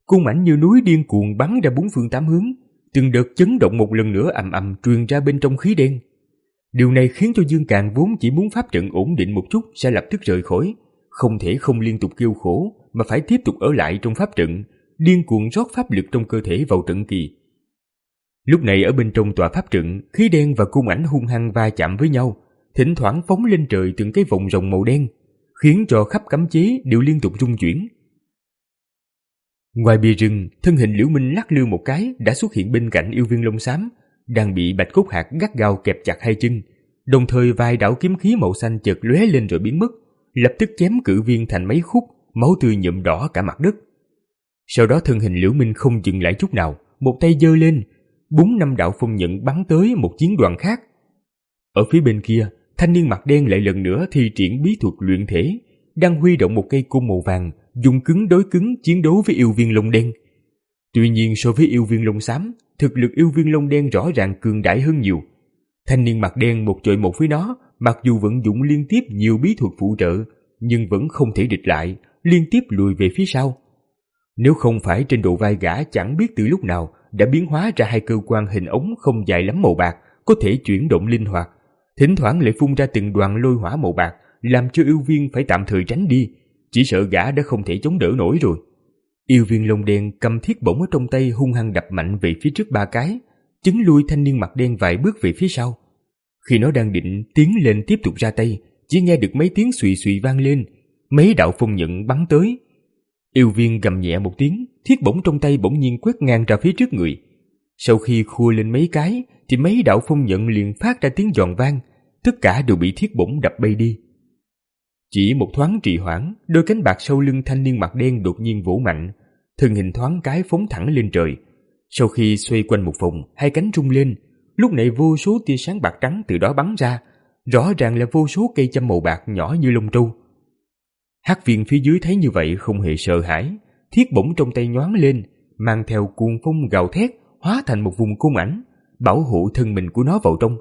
Côn ảnh như núi điên cuồng bắn ra bốn phương tám hướng, từng đợt chấn động một lần nữa ầm ầm truyền ra bên trong khí đen. Điều này khiến cho Dương Càn vốn chỉ muốn pháp trận ổn định một chút sẽ lập tức rời khỏi, không thể không liên tục kêu khổ mà phải tiếp tục ở lại trong pháp trận, điên cuồng rót pháp lực trong cơ thể vào trận kỳ. Lúc này ở bên trong tòa pháp trận, khí đen và côn ảnh hung hăng va chạm với nhau, thỉnh thoảng phóng lên trời từng cái vòng rồng màu đen, khiến cho khắp cấm chế đều liên tục rung chuyển. Ngoài bìa rừng, thân hình Liễu Minh lắc lư một cái đã xuất hiện bên cạnh yêu viên lông xám, đang bị Bạch Cốt Hạc gắt gao kẹp chặt hai chân, đồng thời vài đạo kiếm khí màu xanh chợt lóe lên rồi biến mất, lập tức chém cự viên thành mấy khúc, máu tươi nhuộm đỏ cả mặt đất. Sau đó thân hình Liễu Minh không dừng lại chút nào, một tay giơ lên, bốn năm đạo phong nhận bắn tới một chiến đoàn khác. Ở phía bên kia, thanh niên mặt đen lại lần nữa thi triển bí thuật luyện thể, đang huy động một cây côn màu vàng, dùng cứng đối cứng chiến đấu với yêu viên lông đen. Tuy nhiên so với yêu viên lông xám, thực lực yêu viên lông đen rõ ràng cường đại hơn nhiều. Thanh niên mặt đen một chọi một với nó, mặc dù vận dụng liên tiếp nhiều bí thuật phụ trợ, nhưng vẫn không thể địch lại, liên tiếp lùi về phía sau. Nếu không phải trên đầu vai gã chẳng biết từ lúc nào đã biến hóa ra hai cơ quan hình ống không dài lắm màu bạc, có thể chuyển động linh hoạt, thỉnh thoảng lại phun ra từng đoàn lôi hỏa màu bạc, làm cho yêu viên phải tạm thời tránh đi, chỉ sợ gã đã không thể chống đỡ nổi rồi. Yêu viên lông đen cầm thiết bổng ở trong tay hung hăng đập mạnh về phía trước ba cái, chấn lui thanh niên mặt đen vài bước về phía sau. Khi nó đang định tiến lên tiếp tục ra tay, chỉ nghe được mấy tiếng xùy xùy vang lên, mấy đạo phong nhận bắn tới. Yêu viên gầm nhẹ một tiếng, thiết bổng trong tay bỗng nhiên quét ngang ra phía trước người. Sau khi khua lên mấy cái, thì mấy đạo phong nhận liền phát ra tiếng giòn vang, tất cả đều bị thiết bổng đập bay đi. Chỉ một thoáng trì hoãn, đôi cánh bạc sau lưng thanh niên mặt đen đột nhiên vỗ mạnh, thân hình thoáng cái phóng thẳng lên trời. Sau khi xoay quanh một vòng, hai cánh rung lên, lúc này vô số tia sáng bạc trắng từ đó bắn ra, rõ ràng là vô số cây châm màu bạc nhỏ như lông trâu. Hắc viên phía dưới thấy như vậy không hề sợ hãi, thiết bổng trong tay nhoáng lên, mang theo cuồng phong gào thét, hóa thành một vùng côn ảnh, bảo hộ thân mình của nó vào trong.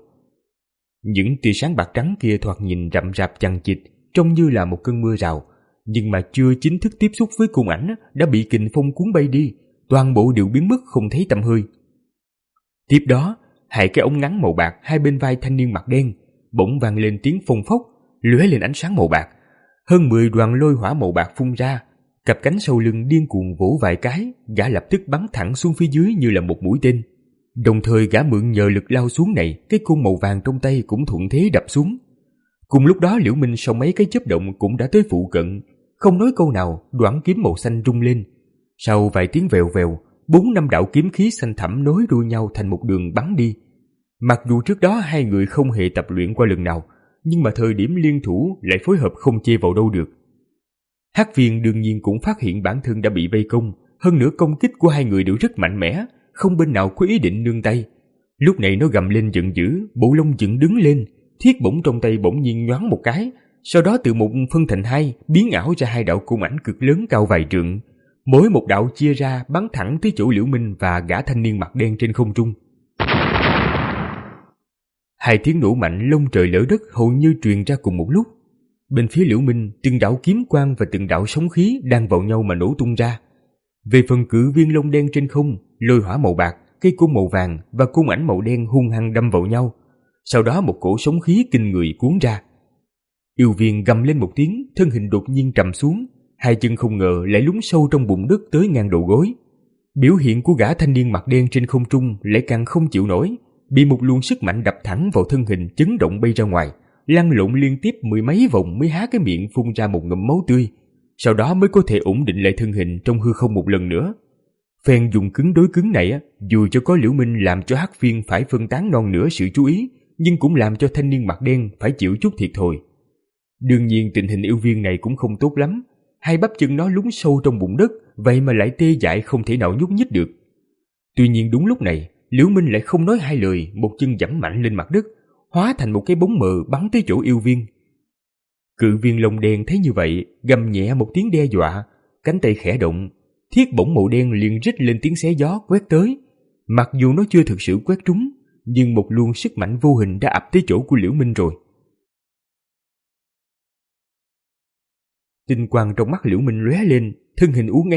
Những tia sáng bạc trắng kia thoạt nhìn rậm rạp chằng chịt, trông như là một cơn mưa rào, nhưng mà chưa chính thức tiếp xúc với côn ảnh đã bị kình phong cuốn bay đi, toàn bộ đều biến mất không thấy tăm hơi. Tiếp đó, hai cái ống ngắn màu bạc hai bên vai thanh niên mặt đen bỗng vang lên tiếng phông phốc, lóe lên ánh sáng màu bạc. Hơn mười đoàn lôi hỏa màu bạc phun ra, cặp cánh sau lưng điên cuồng vỗ vài cái, gã lập tức bắn thẳng xuống phía dưới như là một mũi tên. Đồng thời gã mượn nhờ lực lao xuống này, cái côn màu vàng trong tay cũng thuận thế đập xuống. Cùng lúc đó Liễu Minh sau mấy cái chớp động cũng đã tới phụ cận, không nói câu nào, đoản kiếm màu xanh rung lên. Sau vài tiếng vèo vèo, bốn năm đạo kiếm khí xanh thẳm nối đuôi nhau thành một đường bắn đi. Mặc dù trước đó hai người không hề tập luyện qua lần nào, nhưng mà thời điểm liên thủ lại phối hợp không chê vào đâu được. Hắc viên đương nhiên cũng phát hiện bản thân đã bị vây công, hơn nữa công kích của hai người đều rất mạnh mẽ, không bên nào có ý định nương tay. Lúc này nó gầm lên giận dữ, bộ lông dựng đứng lên, thiết bổng trong tay bỗng nhiên nhoáng một cái, sau đó từ một phân thành hai, biến ảo ra hai đạo côn ảnh cực lớn cao vài trượng. Mỗi một đạo chia ra bắn thẳng tới chỗ Liễu Minh và gã thanh niên mặt đen trên không trung. Hai tiếng nổ mạnh lông trời lở đất hầu như truyền ra cùng một lúc. Bên phía Liễu Minh, từng đạo kiếm quang và từng đạo sóng khí đang vào nhau mà nổ tung ra. Về phần cự viên lông đen trên không, lôi hỏa màu bạc, cây côn màu vàng và côn ảnh màu đen hung hăng đâm vào nhau. Sau đó một cổ sóng khí kinh người cuốn ra. Yêu viên gầm lên một tiếng, thân hình đột nhiên trầm xuống, hai chân không ngờ lại lún sâu trong bùn đất tới ngang đầu gối. Biểu hiện của gã thanh niên mặt đen trên không trung lại càng không chịu nổi, bị một luồng sức mạnh đập thẳng vào thân hình, chấn động bay ra ngoài, lăn lộn liên tiếp mười mấy vòng mới há cái miệng phun ra một ngụm máu tươi, sau đó mới có thể ổn định lại thân hình trong hư không một lần nữa. Phen dùng cứng đối cứng này, dù cho có Liễu Minh làm cho Hắc viên phải phân tán non nửa sự chú ý, nhưng cũng làm cho thanh niên mặt đen phải chịu chút thiệt thòi. Đương nhiên tình hình yêu viên này cũng không tốt lắm, hai bắp chân nó lún sâu trong bùn đất, vậy mà lại tê dại không thể nào nhúc nhích được. Tuy nhiên đúng lúc này, Liễu Minh lại không nói hai lời, một chân giẫm mạnh lên mặt đất, hóa thành một cái bóng mờ bắn tới chỗ yêu viên. Cự viên lông đen thấy như vậy, gầm nhẹ một tiếng đe dọa, cánh tay khẽ động, thiết bổng màu đen liền rít lên tiếng xé gió quét tới. Mặc dù nó chưa thực sự quét trúng, nhưng một luồng sức mạnh vô hình đã ập tới chỗ của Liễu Minh rồi. Tinh quang trong mắt Liễu Minh lóe lên, thân hình uốn éo,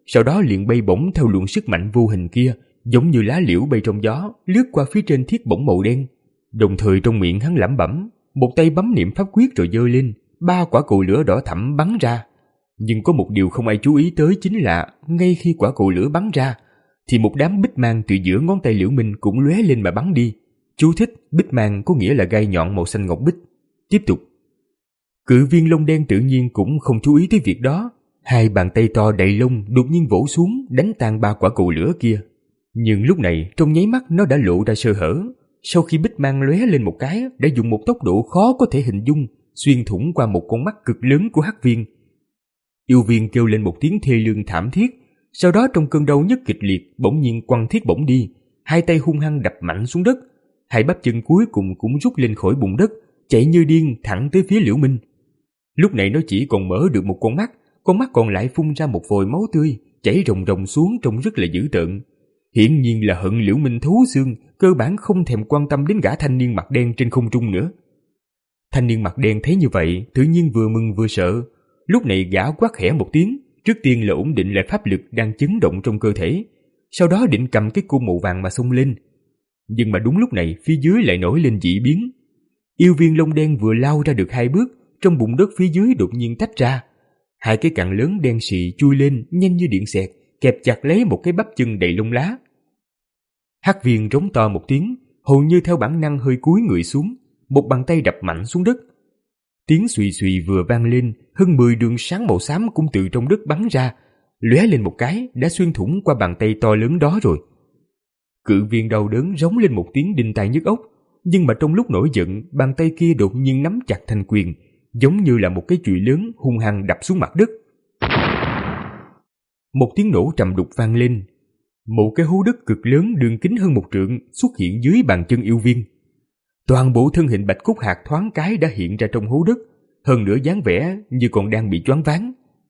sau đó liền bay bổng theo luồng sức mạnh vô hình kia, giống như lá liễu bay trong gió, lướt qua phía trên thiết bổng màu đen. Đồng thời trong miệng hắn lẩm bẩm, một tay bấm niệm pháp quyết rồi giơ lên, ba quả cầu lửa đỏ thẫm bắn ra. Nhưng có một điều không ai chú ý tới chính là ngay khi quả cầu lửa bắn ra, thì một đám bích mang từ giữa ngón tay Liễu Minh cũng lóe lên mà bắn đi. Chú thích: bích mang có nghĩa là gai nhọn màu xanh ngọc bích. Tiếp tục. Cự viên lông đen tự nhiên cũng không chú ý tới việc đó, hai bàn tay to đầy lông đột nhiên vỗ xuống đánh tan ba quả cầu lửa kia. Nhưng lúc này trong nháy mắt nó đã lộ ra sơ hở. Sau khi bích mang lóe lên một cái, đã dùng một tốc độ khó có thể hình dung xuyên thủng qua một con mắt cực lớn của Hắc Viên. Yêu Viên kêu lên một tiếng thê lương thảm thiết, sau đó trong cơn đau nhức kịch liệt bỗng nhiên quăng thiết bổng đi, hai tay hung hăng đập mạnh xuống đất, hai bắp chân cuối cùng cũng rút lên khỏi bùn đất, chạy như điên thẳng tới phía Liễu Minh. Lúc này nó chỉ còn mở được một con mắt, con mắt còn lại phun ra một vòi máu tươi chảy ròng ròng xuống trông rất là dữ tợn. Hiển nhiên là hận Liễu Minh thấu xương, cơ bản không thèm quan tâm đến gã thanh niên mặt đen trên không trung nữa. Thanh niên mặt đen thấy như vậy, tự nhiên vừa mừng vừa sợ. Lúc này gã quát khẽ một tiếng, trước tiên là ổn định lại pháp lực đang chấn động trong cơ thể, sau đó định cầm cái côn màu vàng mà xông lên. Nhưng mà đúng lúc này phía dưới lại nổi lên dị biến. Yêu Viên lông đen vừa lao ra được hai bước, trong bụng đất phía dưới đột nhiên tách ra. Hai cái cặn lớn đen xì chui lên nhanh như điện xẹt, kẹp chặt lấy một cái bắp chân đầy lông lá. Hắc Viên rống to một tiếng, hầu như theo bản năng hơi cúi người xuống, một bàn tay đập mạnh xuống đất. Tiếng xùy xùy vừa vang lên, hơn mười đường sáng màu xám cũng từ trong đất bắn ra, lóe lên một cái đã xuyên thủng qua bàn tay to lớn đó rồi. Cự viên đau đớn rống lên một tiếng đinh tai nhức óc, nhưng mà trong lúc nổi giận, bàn tay kia đột nhiên nắm chặt thành quyền, giống như là một cái chùy lớn hung hăng đập xuống mặt đất. Một tiếng nổ trầm đục vang lên, một cái hố đất cực lớn đường kính hơn một trượng xuất hiện dưới bàn chân Yêu Viên. Toàn bộ thân hình Bạch Cốt Hạc thoáng cái đã hiện ra trong hố đất, hơn nữa dáng vẻ như còn đang bị choáng váng.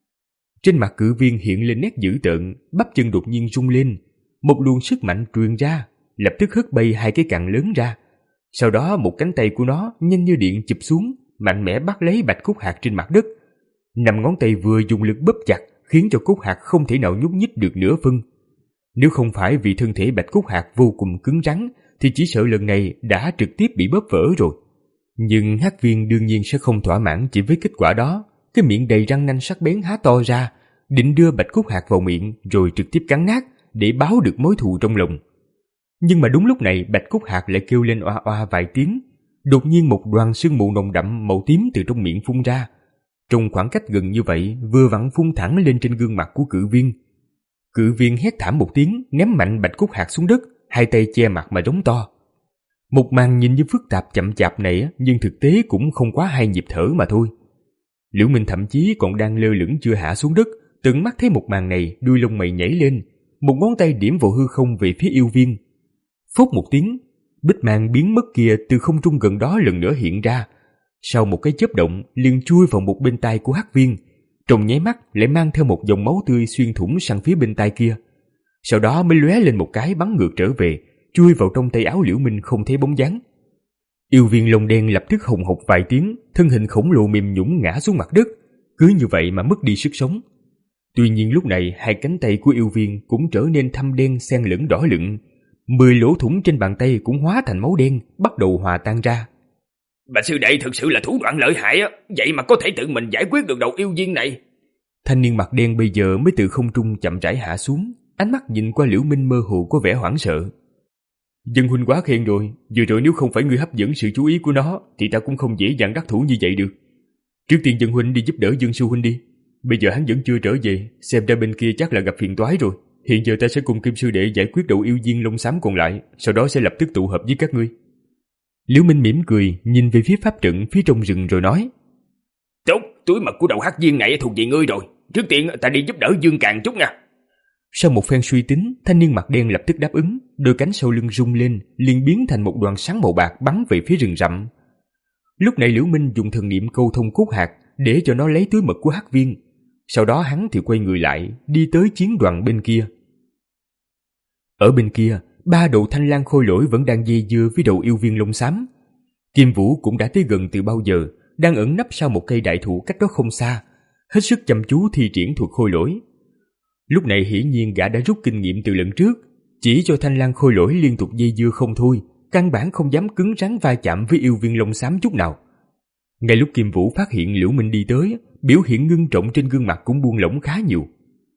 Trên mặt cự viên hiện lên nét dữ tợn, bắp chân đột nhiên rung lên, một luồng sức mạnh truyền ra, lập tức hất bay hai cái cặn lớn ra. Sau đó một cánh tay của nó nhanh như điện chụp xuống, mạnh mẽ bắt lấy Bạch Cốt Hạc trên mặt đất. Năm ngón tay vừa dùng lực bóp chặt, khiến cho Cốt Hạc không thể nào nhúc nhích được nửa phân. Nếu không phải vì thân thể Bạch Cốt Hạc vô cùng cứng rắn, thì chỉ sợ lần này đã trực tiếp bị bóp vỡ rồi. Nhưng Hắc Viên đương nhiên sẽ không thỏa mãn chỉ với kết quả đó, cái miệng đầy răng nanh sắc bén há to ra, định đưa Bạch Cốt Hạc vào miệng rồi trực tiếp cắn nát để báo được mối thù trong lòng. Nhưng mà đúng lúc này Bạch Cốt Hạc lại kêu lên oa oa vài tiếng, đột nhiên một đoàn sương mù nồng đậm màu tím từ trong miệng phun ra. Trong khoảng cách gần như vậy, vừa vặn phun thẳng lên trên gương mặt của cự viên. Cự viên hét thảm một tiếng, ném mạnh Bạch Cốt Hạc xuống đất, hai tay che mặt mà rống to. Một màn nhìn như phức tạp chậm chạp này, nhưng thực tế cũng không quá hai nhịp thở mà thôi. Liễu Minh thậm chí còn đang lơ lửng chưa hạ xuống đất, tận mắt thấy một màn này, đuôi lông mày nhảy lên, một ngón tay điểm vào hư không về phía Yêu Viên. Phốc một tiếng, bích màn biến mất kia từ không trung gần đó lần nữa hiện ra. Sau một cái chớp động, liền chui vào một bên tai của Hắc Viên, trong nháy mắt lại mang theo một dòng máu tươi xuyên thủng sang phía bên tai kia. Sau đó mới lóe lên một cái bắn ngược trở về, chui vào trong tay áo Liễu Minh không thấy bóng dáng. Yêu Viên lông đen lập tức hồng hộc vài tiếng, thân hình khổng lồ mềm nhũn ngã xuống mặt đất, cứ như vậy mà mất đi sức sống. Tuy nhiên lúc này hai cánh tay của Yêu Viên cũng trở nên thâm đen xen lẫn đỏ lựng, mười lỗ thủng trên bàn tay cũng hóa thành máu đen, bắt đầu hòa tan ra. Bạch sư đệ thực sự là thủ đoạn lợi hại á, vậy mà có thể tự mình giải quyết được đầu yêu viên này. Thanh niên mặt đen bây giờ mới từ không trung chậm rãi hạ xuống, ánh mắt nhìn qua Liễu Minh mơ hồ có vẻ hoảng sợ. Dân huynh quá khen rồi, vừa rồi nếu không phải ngươi hấp dẫn sự chú ý của nó thì ta cũng không dễ dàng đắc thủ như vậy được. Trước tiên dân huynh đi giúp đỡ Dương sư huynh đi. Bây giờ hắn vẫn chưa trở về, xem ra bên kia chắc là gặp phiền toái rồi. Hiện giờ ta sẽ cùng Kim sư đệ giải quyết đầu yêu viên lông xám còn lại, sau đó sẽ lập tức tụ hợp với các ngươi. Liễu Minh mỉm cười, nhìn về phía pháp trận phía trong rừng rồi nói: Tốt, túi mật của đầu hắc viên này thuộc về ngươi rồi. Trước tiên ta đi giúp đỡ Dương Càn chút nha. Sau một phen suy tính, thanh niên mặt đen lập tức đáp ứng, đôi cánh sau lưng rung lên, liền biến thành một đoàn sáng màu bạc bắn về phía rừng rậm. Lúc này Liễu Minh dùng thần niệm câu thông Cốt Hạc để cho nó lấy túi mật của Hắc Viên. Sau đó hắn thì quay người lại, đi tới chiến đoàn bên kia. Ở bên kia, ba đầu thanh lang khôi lỗi vẫn đang dây dưa với đầu yêu viên lông xám. Kim Vũ cũng đã tới gần từ bao giờ, đang ẩn nấp sau một cây đại thụ cách đó không xa, hết sức chăm chú thi triển thuật khôi lỗi. Lúc này hiển nhiên gã đã rút kinh nghiệm từ lần trước, chỉ cho Thanh Lang Khôi Lỗi liên tục dây dưa không thôi, căn bản không dám cứng rắn va chạm với yêu viên lông xám chút nào. Ngay lúc Kim Vũ phát hiện Liễu Minh đi tới, biểu hiện ngưng trọng trên gương mặt cũng buông lỏng khá nhiều.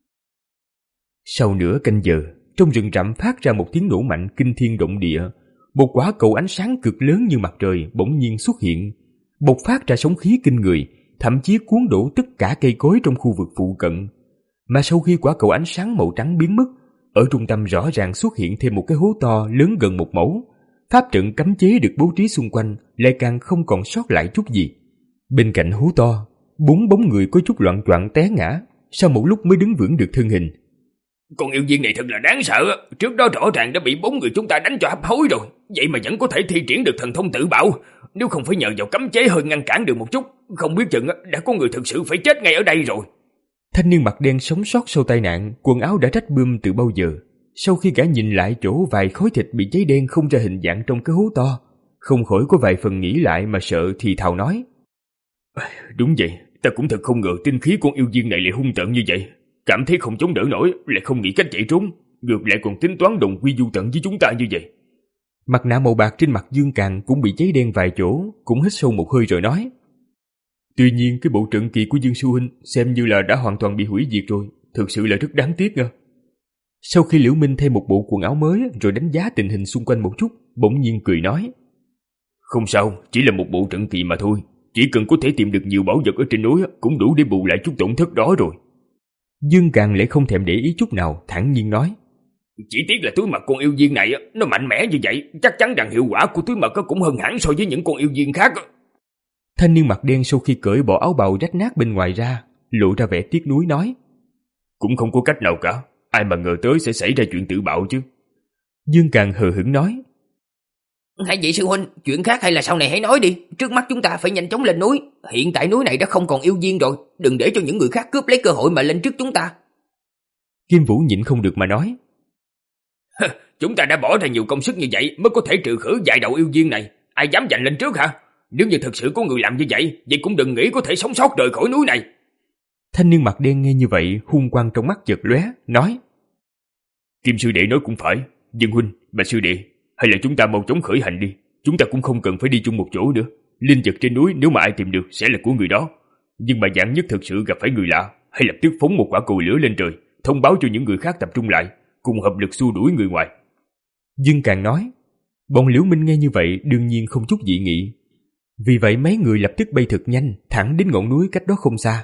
Sau nửa canh giờ, trong rừng rậm phát ra một tiếng nổ mạnh kinh thiên động địa. Một quả cầu ánh sáng cực lớn như mặt trời bỗng nhiên xuất hiện, bộc phát ra sóng khí kinh người, thậm chí cuốn đổ tất cả cây cối trong khu vực phụ cận. Mà sau khi quả cầu ánh sáng màu trắng biến mất, ở trung tâm rõ ràng xuất hiện thêm một cái hố to lớn gần một mẫu. Pháp trận cấm chế được bố trí xung quanh lại càng không còn sót lại chút gì. Bên cạnh hố to, bốn bóng người có chút loạng choạng té ngã, sau một lúc mới đứng vững được thân hình. Con yêu viên này thật là đáng sợ, trước đó rõ ràng đã bị bốn người chúng ta đánh cho hấp hối rồi, vậy mà vẫn có thể thi triển được thần thông tự bạo. Nếu không phải nhờ vào cấm chế hơi ngăn cản được một chút, không biết chừng đã có người thực sự phải chết ngay ở đây rồi. Thanh niên mặt đen sống sót sau tai nạn, quần áo đã rách bươm từ bao giờ. Sau khi gã nhìn lại chỗ vài khối thịt bị cháy đen không ra hình dạng trong cái hố to, không khỏi có vài phần nghĩ lại mà sợ thì thào nói. Đúng vậy, ta cũng thật không ngờ tinh khí con yêu viên này lại hung tợn như vậy. Cảm thấy không chống đỡ nổi, lại không nghĩ cách chạy trốn, ngược lại còn tính toán đồng quy du tận với chúng ta như vậy. Mặt nạ màu bạc trên mặt Dương Càn cũng bị cháy đen vài chỗ, cũng hít sâu một hơi rồi nói. Tuy nhiên cái bộ trận kỳ của Dương Sư Huynh xem như là đã hoàn toàn bị hủy diệt rồi, thực sự là rất đáng tiếc nha. Sau khi Liễu Minh thêm một bộ quần áo mới rồi đánh giá tình hình xung quanh một chút, bỗng nhiên cười nói. Không sao, chỉ là một bộ trận kỳ mà thôi, chỉ cần có thể tìm được nhiều bảo vật ở trên núi cũng đủ để bù lại chút tổn thất đó rồi. Dương Càn lại không thèm để ý chút nào, thản nhiên nói. Chỉ tiếc là túi mật con yêu viên này nó mạnh mẽ như vậy, chắc chắn rằng hiệu quả của túi mật cũng hơn hẳn so với những con yêu viên khác. Thanh niên mặt đen sau khi cởi bỏ áo bào rách nát bên ngoài ra, lộ ra vẻ tiếc nuối nói. Cũng không có cách nào cả, ai mà ngờ tới sẽ xảy ra chuyện tự bạo chứ. Dương Càn hờ hững nói. Hay vậy sư huynh, chuyện khác hay là sau này hãy nói đi, trước mắt chúng ta phải nhanh chóng lên núi, hiện tại núi này đã không còn yêu viên rồi, đừng để cho những người khác cướp lấy cơ hội mà lên trước chúng ta. Kim Vũ nhịn không được mà nói. Chúng ta đã bỏ ra nhiều công sức như vậy mới có thể trừ khử vài đầu yêu viên này, ai dám giành lên trước hả? Nếu như thật sự có người làm như vậy, vậy cũng đừng nghĩ có thể sống sót rời khỏi núi này. Thanh niên mặt đen nghe như vậy, hung quang trong mắt chợt lóe, nói. Kim sư đệ nói cũng phải, Dương huynh, Bạch sư đệ, hay là chúng ta mau chóng khởi hành đi, chúng ta cũng không cần phải đi chung một chỗ nữa. Linh vật trên núi nếu mà ai tìm được sẽ là của người đó, nhưng mà vạn nhất thực sự gặp phải người lạ, hãy lập tức phóng một quả cầu lửa lên trời, thông báo cho những người khác tập trung lại, cùng hợp lực xua đuổi người ngoài. Dương Càn nói. Bọn Liễu Minh nghe như vậy đương nhiên không chút dị nghị. Vì vậy mấy người lập tức bay thật nhanh, thẳng đến ngọn núi cách đó không xa.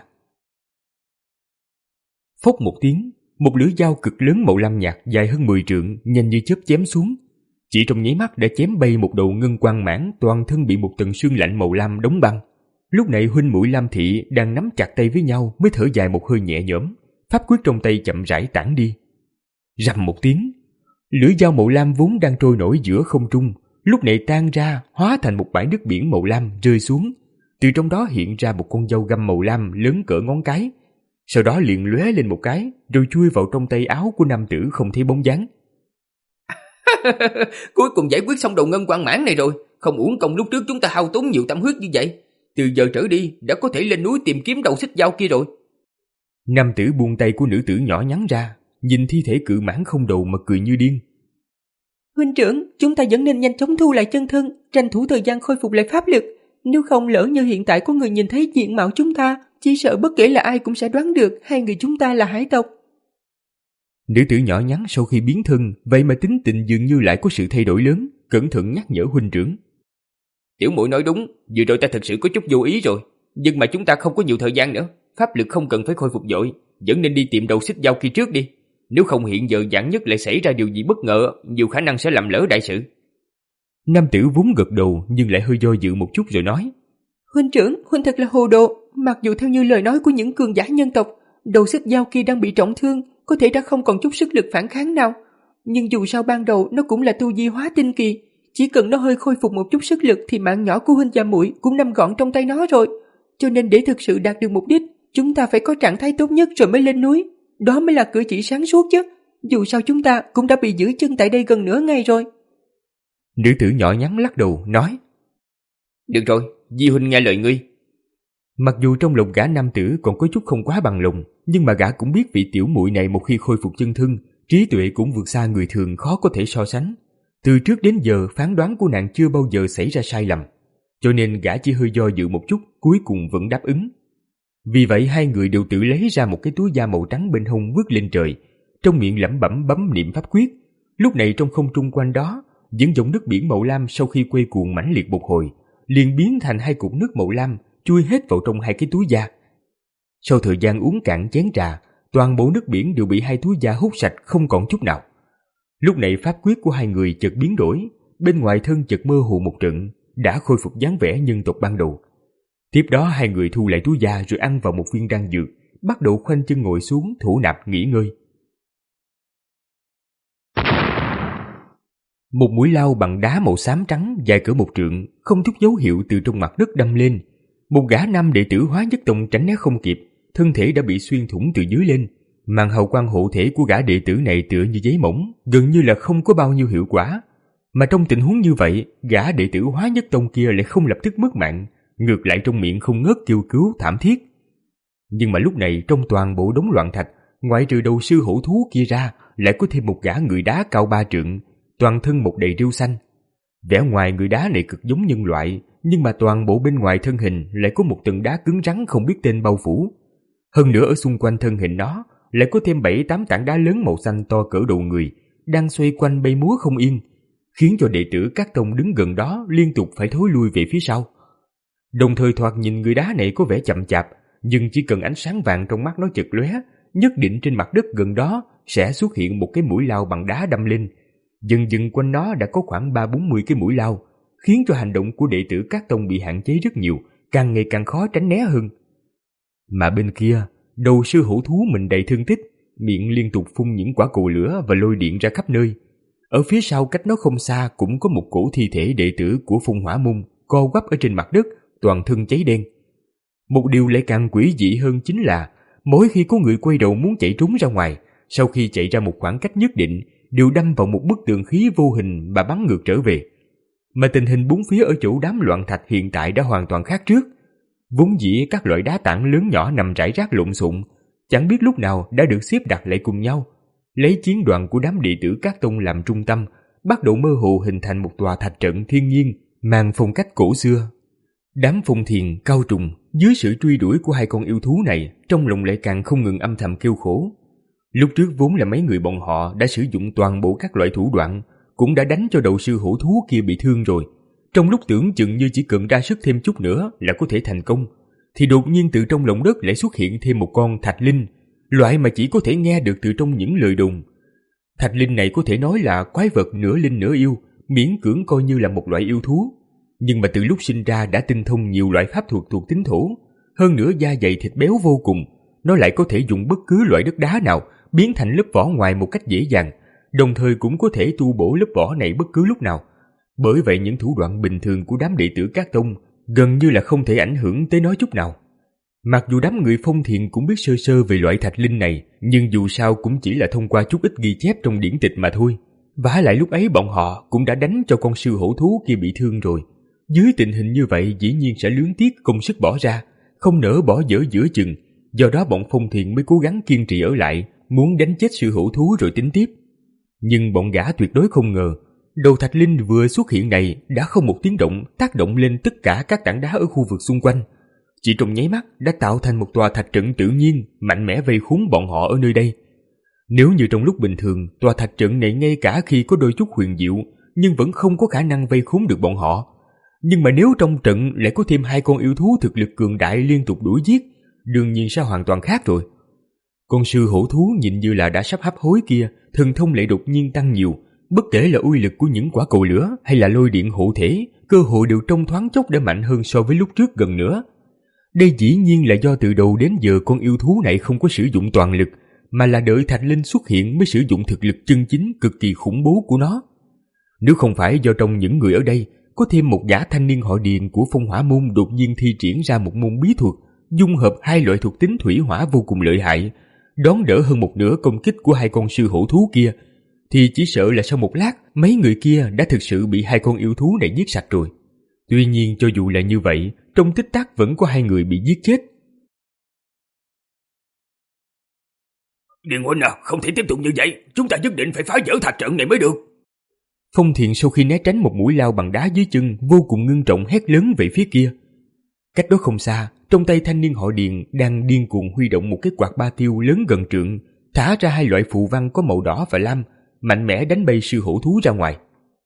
Phốc một tiếng, một lưỡi dao cực lớn màu lam nhạt dài hơn mười trượng nhanh như chớp chém xuống. Chỉ trong nháy mắt đã chém bay một đầu ngân quang mãng, toàn thân bị một tầng sương lạnh màu lam đóng băng. Lúc này huynh muội Lam Thị đang nắm chặt tay với nhau mới thở dài một hơi nhẹ nhõm, pháp quyết trong tay chậm rãi tản đi. Rầm một tiếng, lưỡi dao màu lam vốn đang trôi nổi giữa không trung, lúc này tan ra hóa thành một bãi nước biển màu lam rơi xuống. Từ trong đó hiện ra một con dao găm màu lam lớn cỡ ngón cái, sau đó liền lóe lên một cái rồi chui vào trong tay áo của nam tử không thấy bóng dáng. Cuối cùng giải quyết xong đầu ngân quang mãn này rồi, không uổng công lúc trước chúng ta hao tốn nhiều tâm huyết như vậy. Từ giờ trở đi đã có thể lên núi tìm kiếm đầu xích dao kia rồi. Nam tử buông tay của nữ tử nhỏ nhắn ra, nhìn thi thể cự mãng không đầu mà cười như điên. Huynh trưởng, chúng ta vẫn nên nhanh chóng thu lại chân thân, tranh thủ thời gian khôi phục lại pháp lực. Nếu không lỡ như hiện tại có người nhìn thấy diện mạo chúng ta, chỉ sợ bất kể là ai cũng sẽ đoán được hai người chúng ta là hải tộc. Nữ tử nhỏ nhắn sau khi biến thân, vậy mà tính tình dường như lại có sự thay đổi lớn, cẩn thận nhắc nhở huynh trưởng. Tiểu muội nói đúng, vừa rồi ta thật sự có chút vô ý rồi, nhưng mà chúng ta không có nhiều thời gian nữa, pháp lực không cần phải khôi phục vội, vẫn nên đi tìm đầu xích dao kia trước đi. Nếu không hiện giờ vạn nhất lại xảy ra điều gì bất ngờ, nhiều khả năng sẽ làm lỡ đại sự. Nam tử vốn gật đầu nhưng lại hơi do dự một chút rồi nói. Huynh trưởng, huynh thật là hồ đồ, mặc dù theo như lời nói của những cường giả nhân tộc, đầu xích dao kia đang bị trọng thương, có thể đã không còn chút sức lực phản kháng nào. Nhưng dù sao ban đầu nó cũng là tu vi hóa tinh kỳ, chỉ cần nó hơi khôi phục một chút sức lực thì mạng nhỏ của huynh và muội cũng nằm gọn trong tay nó rồi. Cho nên để thực sự đạt được mục đích, chúng ta phải có trạng thái tốt nhất rồi mới lên núi. Đó mới là cử chỉ sáng suốt chứ. Dù sao chúng ta cũng đã bị giữ chân tại đây gần nửa ngày rồi. Nữ tử nhỏ nhắn lắc đầu nói. Được rồi, Di huynh nghe lời ngươi. Mặc dù trong lòng gã nam tử còn có chút không quá bằng lòng, nhưng mà gã cũng biết vị tiểu muội này một khi khôi phục chân thân, trí tuệ cũng vượt xa người thường, khó có thể so sánh. Từ trước đến giờ phán đoán của nàng chưa bao giờ xảy ra sai lầm, cho nên gã chỉ hơi do dự một chút, cuối cùng vẫn đáp ứng. Vì vậy hai người đều tự lấy ra một cái túi da màu trắng bên hông vứt lên trời, trong miệng lẩm bẩm bấm niệm pháp quyết. Lúc này trong không trung quanh đó, những dòng nước biển màu lam sau khi quay cuồng mãnh liệt một hồi, liền biến thành hai cục nước màu lam chui hết vào trong hai cái túi da. Sau thời gian uống cạn chén trà, toàn bộ nước biển đều bị hai túi da hút sạch không còn chút nào. Lúc này pháp quyết của hai người chợt biến đổi, bên ngoài thân chợt mơ hồ một trận, đã khôi phục dáng vẻ nhân tộc ban đầu. Tiếp đó hai người thu lại túi da rồi ăn vào một viên đan dược, bắt đầu khoanh chân ngồi xuống thủ nạp nghỉ ngơi. Một mũi lao bằng đá màu xám trắng dài cỡ một trượng, không chút dấu hiệu từ trong mặt đất đâm lên. Một gã nam đệ tử Hóa Nhất Tông tránh né không kịp, thân thể đã bị xuyên thủng từ dưới lên. Màn hào quang hộ thể của gã đệ tử này tựa như giấy mỏng, gần như là không có bao nhiêu hiệu quả. Mà trong tình huống như vậy, gã đệ tử Hóa Nhất Tông kia lại không lập tức mất mạng, ngược lại trong miệng không ngớt kêu cứu thảm thiết. Nhưng mà lúc này trong toàn bộ đống loạn thạch, ngoại trừ đầu sư hổ thú kia ra, lại có thêm một gã người đá cao ba trượng, toàn thân một đầy rêu xanh. Vẻ ngoài người đá này cực giống nhân loại, nhưng mà toàn bộ bên ngoài thân hình lại có một tầng đá cứng rắn không biết tên bao phủ. Hơn nữa ở xung quanh thân hình nó lại có thêm bảy tám tảng đá lớn màu xanh to cỡ đầu người, đang xoay quanh bay múa không yên, khiến cho đệ tử các tông đứng gần đó liên tục phải thối lui về phía sau. Đồng thời thoạt nhìn người đá này có vẻ chậm chạp, nhưng chỉ cần ánh sáng vàng trong mắt nó chợt lóe, nhất định trên mặt đất gần đó sẽ xuất hiện một cái mũi lao bằng đá đâm lên. Dần dần quanh nó đã có khoảng ba bốn mươi cái mũi lao, khiến cho hành động của đệ tử các tông bị hạn chế rất nhiều, càng ngày càng khó tránh né hơn. Mà bên kia, đầu sư hổ thú mình đầy thương tích, miệng liên tục phun những quả cầu lửa và lôi điện ra khắp nơi. Ở phía sau cách nó không xa cũng có một cổ thi thể đệ tử của Phong Hỏa Môn co quắp ở trên mặt đất, toàn thân cháy đen. Một điều lại càng quỷ dị hơn chính là mỗi khi có người quay đầu muốn chạy trốn ra ngoài, sau khi chạy ra một khoảng cách nhất định đều đâm vào một bức tường khí vô hình và bắn ngược trở về. Mà tình hình bốn phía ở chỗ đám loạn thạch hiện tại đã hoàn toàn khác trước. Vốn dĩ các loại đá tảng lớn nhỏ nằm rải rác lộn xộn, chẳng biết lúc nào đã được xếp đặt lại cùng nhau, lấy chiến đoàn của đám đệ tử các tông làm trung tâm, bắt đầu mơ hồ hình thành một tòa thạch trận thiên nhiên mang phong cách cổ xưa. Đám phong thiền, cao trùng dưới sự truy đuổi của hai con yêu thú này, trong lòng lại càng không ngừng âm thầm kêu khổ. Lúc trước vốn là mấy người bọn họ đã sử dụng toàn bộ các loại thủ đoạn, cũng đã đánh cho đầu sư hổ thú kia bị thương rồi. Trong lúc tưởng chừng như chỉ cần ra sức thêm chút nữa là có thể thành công, thì đột nhiên từ trong lòng đất lại xuất hiện thêm một con thạch linh, loại mà chỉ có thể nghe được từ trong những lời đồn. Thạch linh này có thể nói là quái vật nửa linh nửa yêu, miễn cưỡng coi như là một loại yêu thú. Nhưng mà từ lúc sinh ra đã tinh thông nhiều loại pháp thuật thuộc tính thổ, hơn nữa da dày thịt béo vô cùng, nó lại có thể dùng bất cứ loại đất đá nào biến thành lớp vỏ ngoài một cách dễ dàng, đồng thời cũng có thể tu bổ lớp vỏ này bất cứ lúc nào. Bởi vậy những thủ đoạn bình thường của đám đệ tử các tông gần như là không thể ảnh hưởng tới nó chút nào. Mặc dù đám người phong thiền cũng biết sơ sơ về loại thạch linh này, nhưng dù sao cũng chỉ là thông qua chút ít ghi chép trong điển tịch mà thôi. Vả lại lúc ấy bọn họ cũng đã đánh cho con sư hổ thú kia bị thương rồi. Dưới tình hình như vậy dĩ nhiên sẽ luyến tiếc công sức bỏ ra, không nỡ bỏ dở giữa chừng. Do đó bọn phong thiền mới cố gắng kiên trì ở lại, muốn đánh chết sư hổ thú rồi tính tiếp. Nhưng bọn gã tuyệt đối không ngờ, đầu thạch linh vừa xuất hiện này đã không một tiếng động tác động lên tất cả các tảng đá ở khu vực xung quanh. Chỉ trong nháy mắt đã tạo thành một tòa thạch trận tự nhiên mạnh mẽ vây khốn bọn họ ở nơi đây. Nếu như trong lúc bình thường tòa thạch trận này ngay cả khi có đôi chút huyền diệu nhưng vẫn không có khả năng vây khốn được bọn họ. Nhưng mà nếu trong trận lại có thêm hai con yêu thú thực lực cường đại liên tục đuổi giết, đương nhiên sẽ hoàn toàn khác rồi. Con sư hổ thú nhìn như là đã sắp hấp hối kia, thần thông lại đột nhiên tăng nhiều, bất kể là uy lực của những quả cầu lửa hay là lôi điện hộ thể, cơ hội đều trong thoáng chốc đã mạnh hơn so với lúc trước gần nữa. Đây dĩ nhiên là do từ đầu đến giờ con yêu thú này không có sử dụng toàn lực, mà là đợi thạch linh xuất hiện mới sử dụng thực lực chân chính cực kỳ khủng bố của nó. Nếu không phải do trong những người ở đây có thêm một gã thanh niên họ Điền của Phong Hỏa Môn đột nhiên thi triển ra một môn bí thuật dung hợp hai loại thuộc tính thủy hỏa vô cùng lợi hại, đón đỡ hơn một nửa công kích của hai con sư hổ thú kia, thì chỉ sợ là sau một lát mấy người kia đã thực sự bị hai con yêu thú này giết sạch rồi. Tuy nhiên cho dù là như vậy, trong tích tắc vẫn có hai người bị giết chết. Điền huynh à, không thể tiếp tục như vậy, chúng ta nhất định phải phá vỡ thạch trận này mới được. Phong Thiền sau khi né tránh một mũi lao bằng đá dưới chân, vô cùng ngưng trọng hét lớn về phía kia. Cách đó không xa, trong tay thanh niên họ Điền đang điên cuồng huy động một cái quạt ba tiêu lớn gần trượng, thả ra hai loại phù văn có màu đỏ và lam, mạnh mẽ đánh bay sư hổ thú ra ngoài.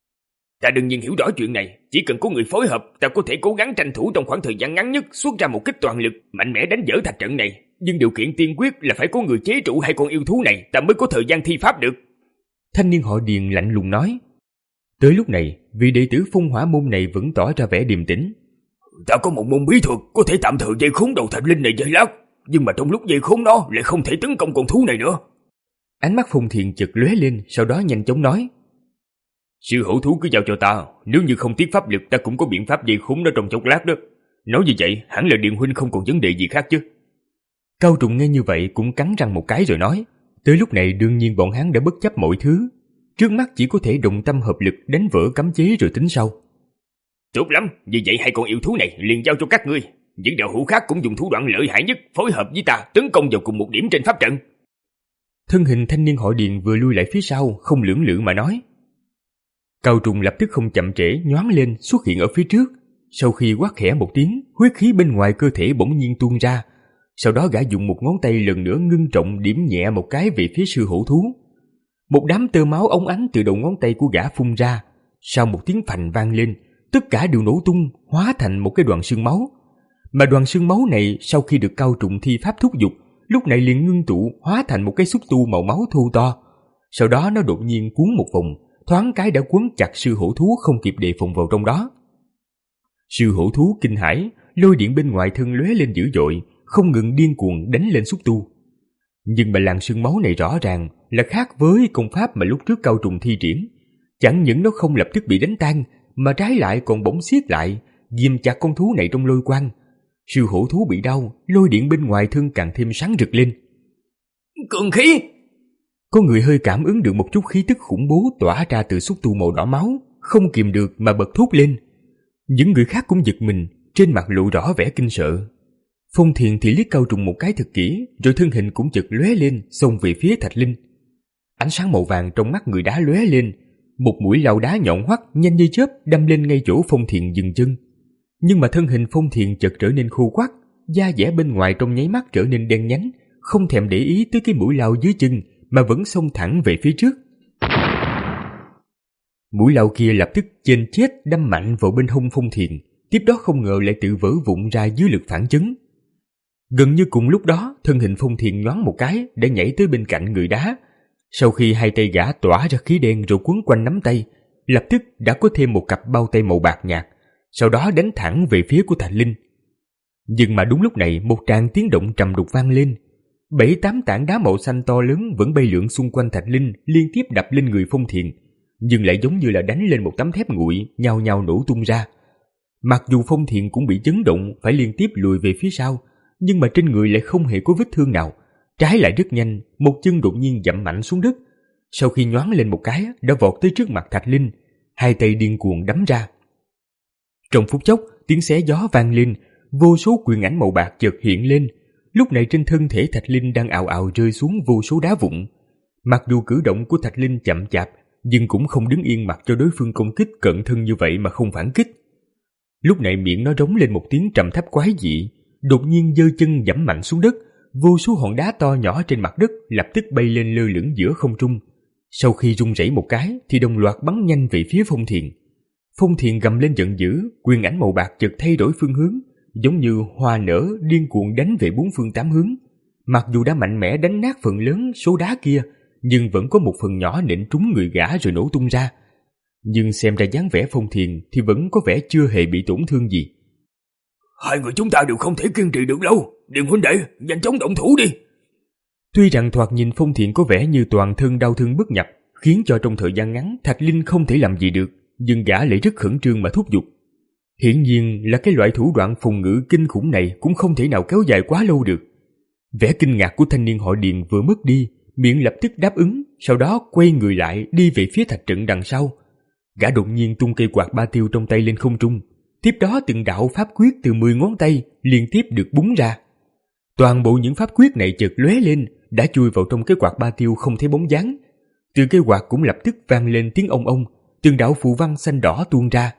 Ta đương nhiên hiểu rõ chuyện này, chỉ cần có người phối hợp, ta có thể cố gắng tranh thủ trong khoảng thời gian ngắn nhất xuất ra một kích toàn lực, mạnh mẽ đánh vỡ thạch trận này. Nhưng điều kiện tiên quyết là phải có người chế trụ hai con yêu thú này, ta mới có thời gian thi pháp được. Thanh niên họ Điền lạnh lùng nói. Tới lúc này, vị đệ tử Phong Hỏa môn này vẫn tỏ ra vẻ điềm tĩnh. Ta có một môn bí thuật có thể tạm thời dây khốn đầu thạch linh này dây lát, nhưng mà trong lúc dây khốn nó lại không thể tấn công con thú này nữa. Ánh mắt Phong Thiền chợt lóe lên, sau đó nhanh chóng nói. Sư hổ thú cứ giao cho ta, nếu như không tiếc pháp lực ta cũng có biện pháp dây khốn nó trong chốc lát đó. Nói như vậy, hẳn là Điền huynh không còn vấn đề gì khác chứ. Cao Trùng nghe như vậy cũng cắn răng một cái rồi nói. Tới lúc này đương nhiên bọn hắn đã bất chấp mọi thứ, trước mắt chỉ có thể đồng tâm hợp lực đánh vỡ cấm chế rồi tính sau. Tốt lắm, như vậy hai con yêu thú này liền giao cho các ngươi. Những đạo hữu khác cũng dùng thủ đoạn lợi hại nhất phối hợp với ta tấn công vào cùng một điểm trên pháp trận. Thân hình thanh niên họ Điền vừa lui lại phía sau, không lưỡng lự mà nói. Cao Trùng lập tức không chậm trễ nhoáng lên xuất hiện ở phía trước. Sau khi quát khẽ một tiếng, huyết khí bên ngoài cơ thể bỗng nhiên tuôn ra. Sau đó gã dùng một ngón tay lần nữa ngưng trọng điểm nhẹ một cái về phía sư hổ thú. Một đám tơ máu óng ánh từ đầu ngón tay của gã phun ra. Sau một tiếng phành vang lên, tất cả đều nổ tung, hóa thành một cái đoàn xương máu. Mà đoàn xương máu này sau khi được Cao Trùng thi pháp thúc giục, lúc này liền ngưng tụ hóa thành một cái xúc tu màu máu thô to. Sau đó nó đột nhiên cuốn một vòng, thoáng cái đã quấn chặt sư hổ thú không kịp đề phòng vào trong đó. Sư hổ thú kinh hãi, lôi điện bên ngoài thân lóe lên dữ dội, không ngừng điên cuồng đánh lên xúc tu. Nhưng mà làn sương máu này rõ ràng là khác với công pháp mà lúc trước Cao Trùng thi triển. Chẳng những nó không lập tức bị đánh tan, mà trái lại còn bỗng siết lại, ghim chặt con thú này trong lôi quang. Sư hổ thú bị đau, lôi điện bên ngoài thân càng thêm sáng rực lên. Cường khí! Có người hơi cảm ứng được một chút khí tức khủng bố tỏa ra từ xúc tu màu đỏ máu, không kìm được mà bật thốt lên. Những người khác cũng giật mình, trên mặt lộ rõ vẻ kinh sợ. Phong Thiền thì liếc Cao Trùng một cái thật kỹ, rồi thân hình cũng chợt lóe lên, xông về phía Thạch Linh. Ánh sáng màu vàng trong mắt người đá lóe lên, một mũi lao đá nhọn hoắt nhanh như chớp đâm lên ngay chỗ Phong Thiền dừng chân. Nhưng mà thân hình Phong Thiền chợt trở nên khô quắt, da dẻ bên ngoài trong nháy mắt trở nên đen nhánh, không thèm để ý tới cái mũi lao dưới chân mà vẫn xông thẳng về phía trước. Mũi lao kia lập tức chên chết đâm mạnh vào bên hông Phong Thiền, tiếp đó không ngờ lại tự vỡ vụn ra dưới lực phản chấn. Gần như cùng lúc đó, thân hình Phong Thiền nhoáng một cái để nhảy tới bên cạnh người đá. Sau khi hai tay gã tỏa ra khí đen rồi quấn quanh nắm tay, lập tức đã có thêm một cặp bao tay màu bạc nhạt, sau đó đánh thẳng về phía của Thạch Linh. Nhưng mà đúng lúc này một tràng tiếng động trầm đục vang lên. Bảy tám tảng đá màu xanh to lớn vẫn bay lượn xung quanh Thạch Linh, liên tiếp đập lên người Phong Thiền, nhưng lại giống như là đánh lên một tấm thép nguội, nhao nhao nổ tung ra. Mặc dù Phong Thiền cũng bị chấn động phải liên tiếp lùi về phía sau, nhưng mà trên người lại không hề có vết thương nào. Trái lại rất nhanh, một chân đột nhiên dậm mạnh xuống đất. Sau khi nhoáng lên một cái, đã vọt tới trước mặt Thạch Linh, hai tay điên cuồng đấm ra. Trong phút chốc, tiếng xé gió vang lên, vô số quyền ảnh màu bạc chợt hiện lên. Lúc này trên thân thể Thạch Linh đang ào ào rơi xuống vô số đá vụn. Mặc dù cử động của Thạch Linh chậm chạp, nhưng cũng không đứng yên mặc cho đối phương công kích cận thân như vậy mà không phản kích. Lúc này miệng nó rống lên một tiếng trầm thấp quái dị, đột nhiên giơ chân giẫm mạnh xuống đất, vô số hòn đá to nhỏ trên mặt đất lập tức bay lên lơ lửng giữa không trung. Sau khi rung rẩy một cái thì đồng loạt bắn nhanh về phía Phong Thiền. Phong Thiền gầm lên giận dữ, quyền ảnh màu bạc chợt thay đổi phương hướng, giống như hoa nở điên cuồng đánh về bốn phương tám hướng. Mặc dù đã mạnh mẽ đánh nát phần lớn số đá kia, nhưng vẫn có một phần nhỏ nện trúng người gã rồi nổ tung ra. Nhưng xem ra dáng vẻ Phong Thiền thì vẫn có vẻ chưa hề bị tổn thương gì. Hai người chúng ta đều không thể kiên trì được lâu, Điền huynh đệ, nhanh chóng động thủ đi. Tuy rằng thoạt nhìn Phong Thiền có vẻ như toàn thân đau thương bất nhập, khiến cho trong thời gian ngắn Thạch Linh không thể làm gì được, nhưng gã lại rất khẩn trương mà thúc giục. Hiển nhiên là cái loại thủ đoạn phòng ngự kinh khủng này cũng không thể nào kéo dài quá lâu được. Vẻ kinh ngạc của thanh niên họ Điền vừa mất đi, miệng lập tức đáp ứng, sau đó quay người lại đi về phía thạch trận đằng sau. Gã đột nhiên tung cây quạt ba tiêu trong tay lên không trung, tiếp đó từng đạo pháp quyết từ mười ngón tay liên tiếp được búng ra. Toàn bộ những pháp quyết này chợt lóe lên, đã chui vào trong cái quạt ba tiêu không thấy bóng dáng. Từ cái quạt cũng lập tức vang lên tiếng ông ông, từng đạo phù văn xanh đỏ tuôn ra.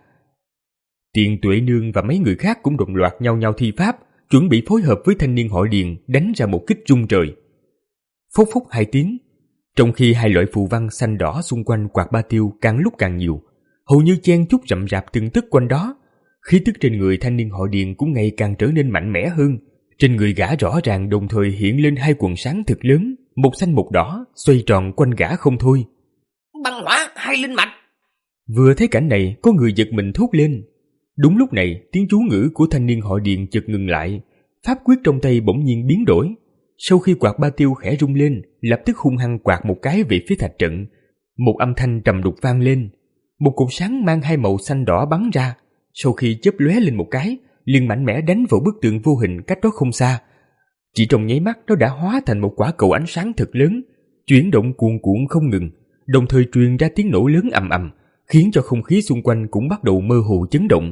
Tiền Tuệ Nương và mấy người khác cũng đồng loạt nhau nhau thi pháp, chuẩn bị phối hợp với thanh niên họ Điền đánh ra một kích rung trời. Phốc phốc hai tiếng, trong khi hai loại phù văn xanh đỏ xung quanh quạt ba tiêu càng lúc càng nhiều, hầu như chen chúc rậm rạp từng tức quanh đó, khí tức trên người thanh niên họ Điền cũng ngày càng trở nên mạnh mẽ hơn. Trên người gã rõ ràng đồng thời hiện lên hai quần sáng thực lớn, một xanh một đỏ, xoay tròn quanh gã không thôi. Băng hỏa hai linh mạch. Vừa thấy cảnh này, có người giật mình thốt lên. Đúng lúc này, tiếng chú ngữ của thanh niên họ Điền chợt ngừng lại, pháp quyết trong tay bỗng nhiên biến đổi. Sau khi quạt ba tiêu khẽ rung lên, lập tức hung hăng quạt một cái về phía thạch trận. Một âm thanh trầm đục vang lên, một cột sáng mang hai màu xanh đỏ bắn ra, sau khi chớp lóe lên một cái, liền mạnh mẽ đánh vào bức tường vô hình cách đó không xa. Chỉ trong nháy mắt nó đã hóa thành một quả cầu ánh sáng thật lớn, chuyển động cuồn cuộn không ngừng, đồng thời truyền ra tiếng nổ lớn ầm ầm, khiến cho không khí xung quanh cũng bắt đầu mơ hồ chấn động.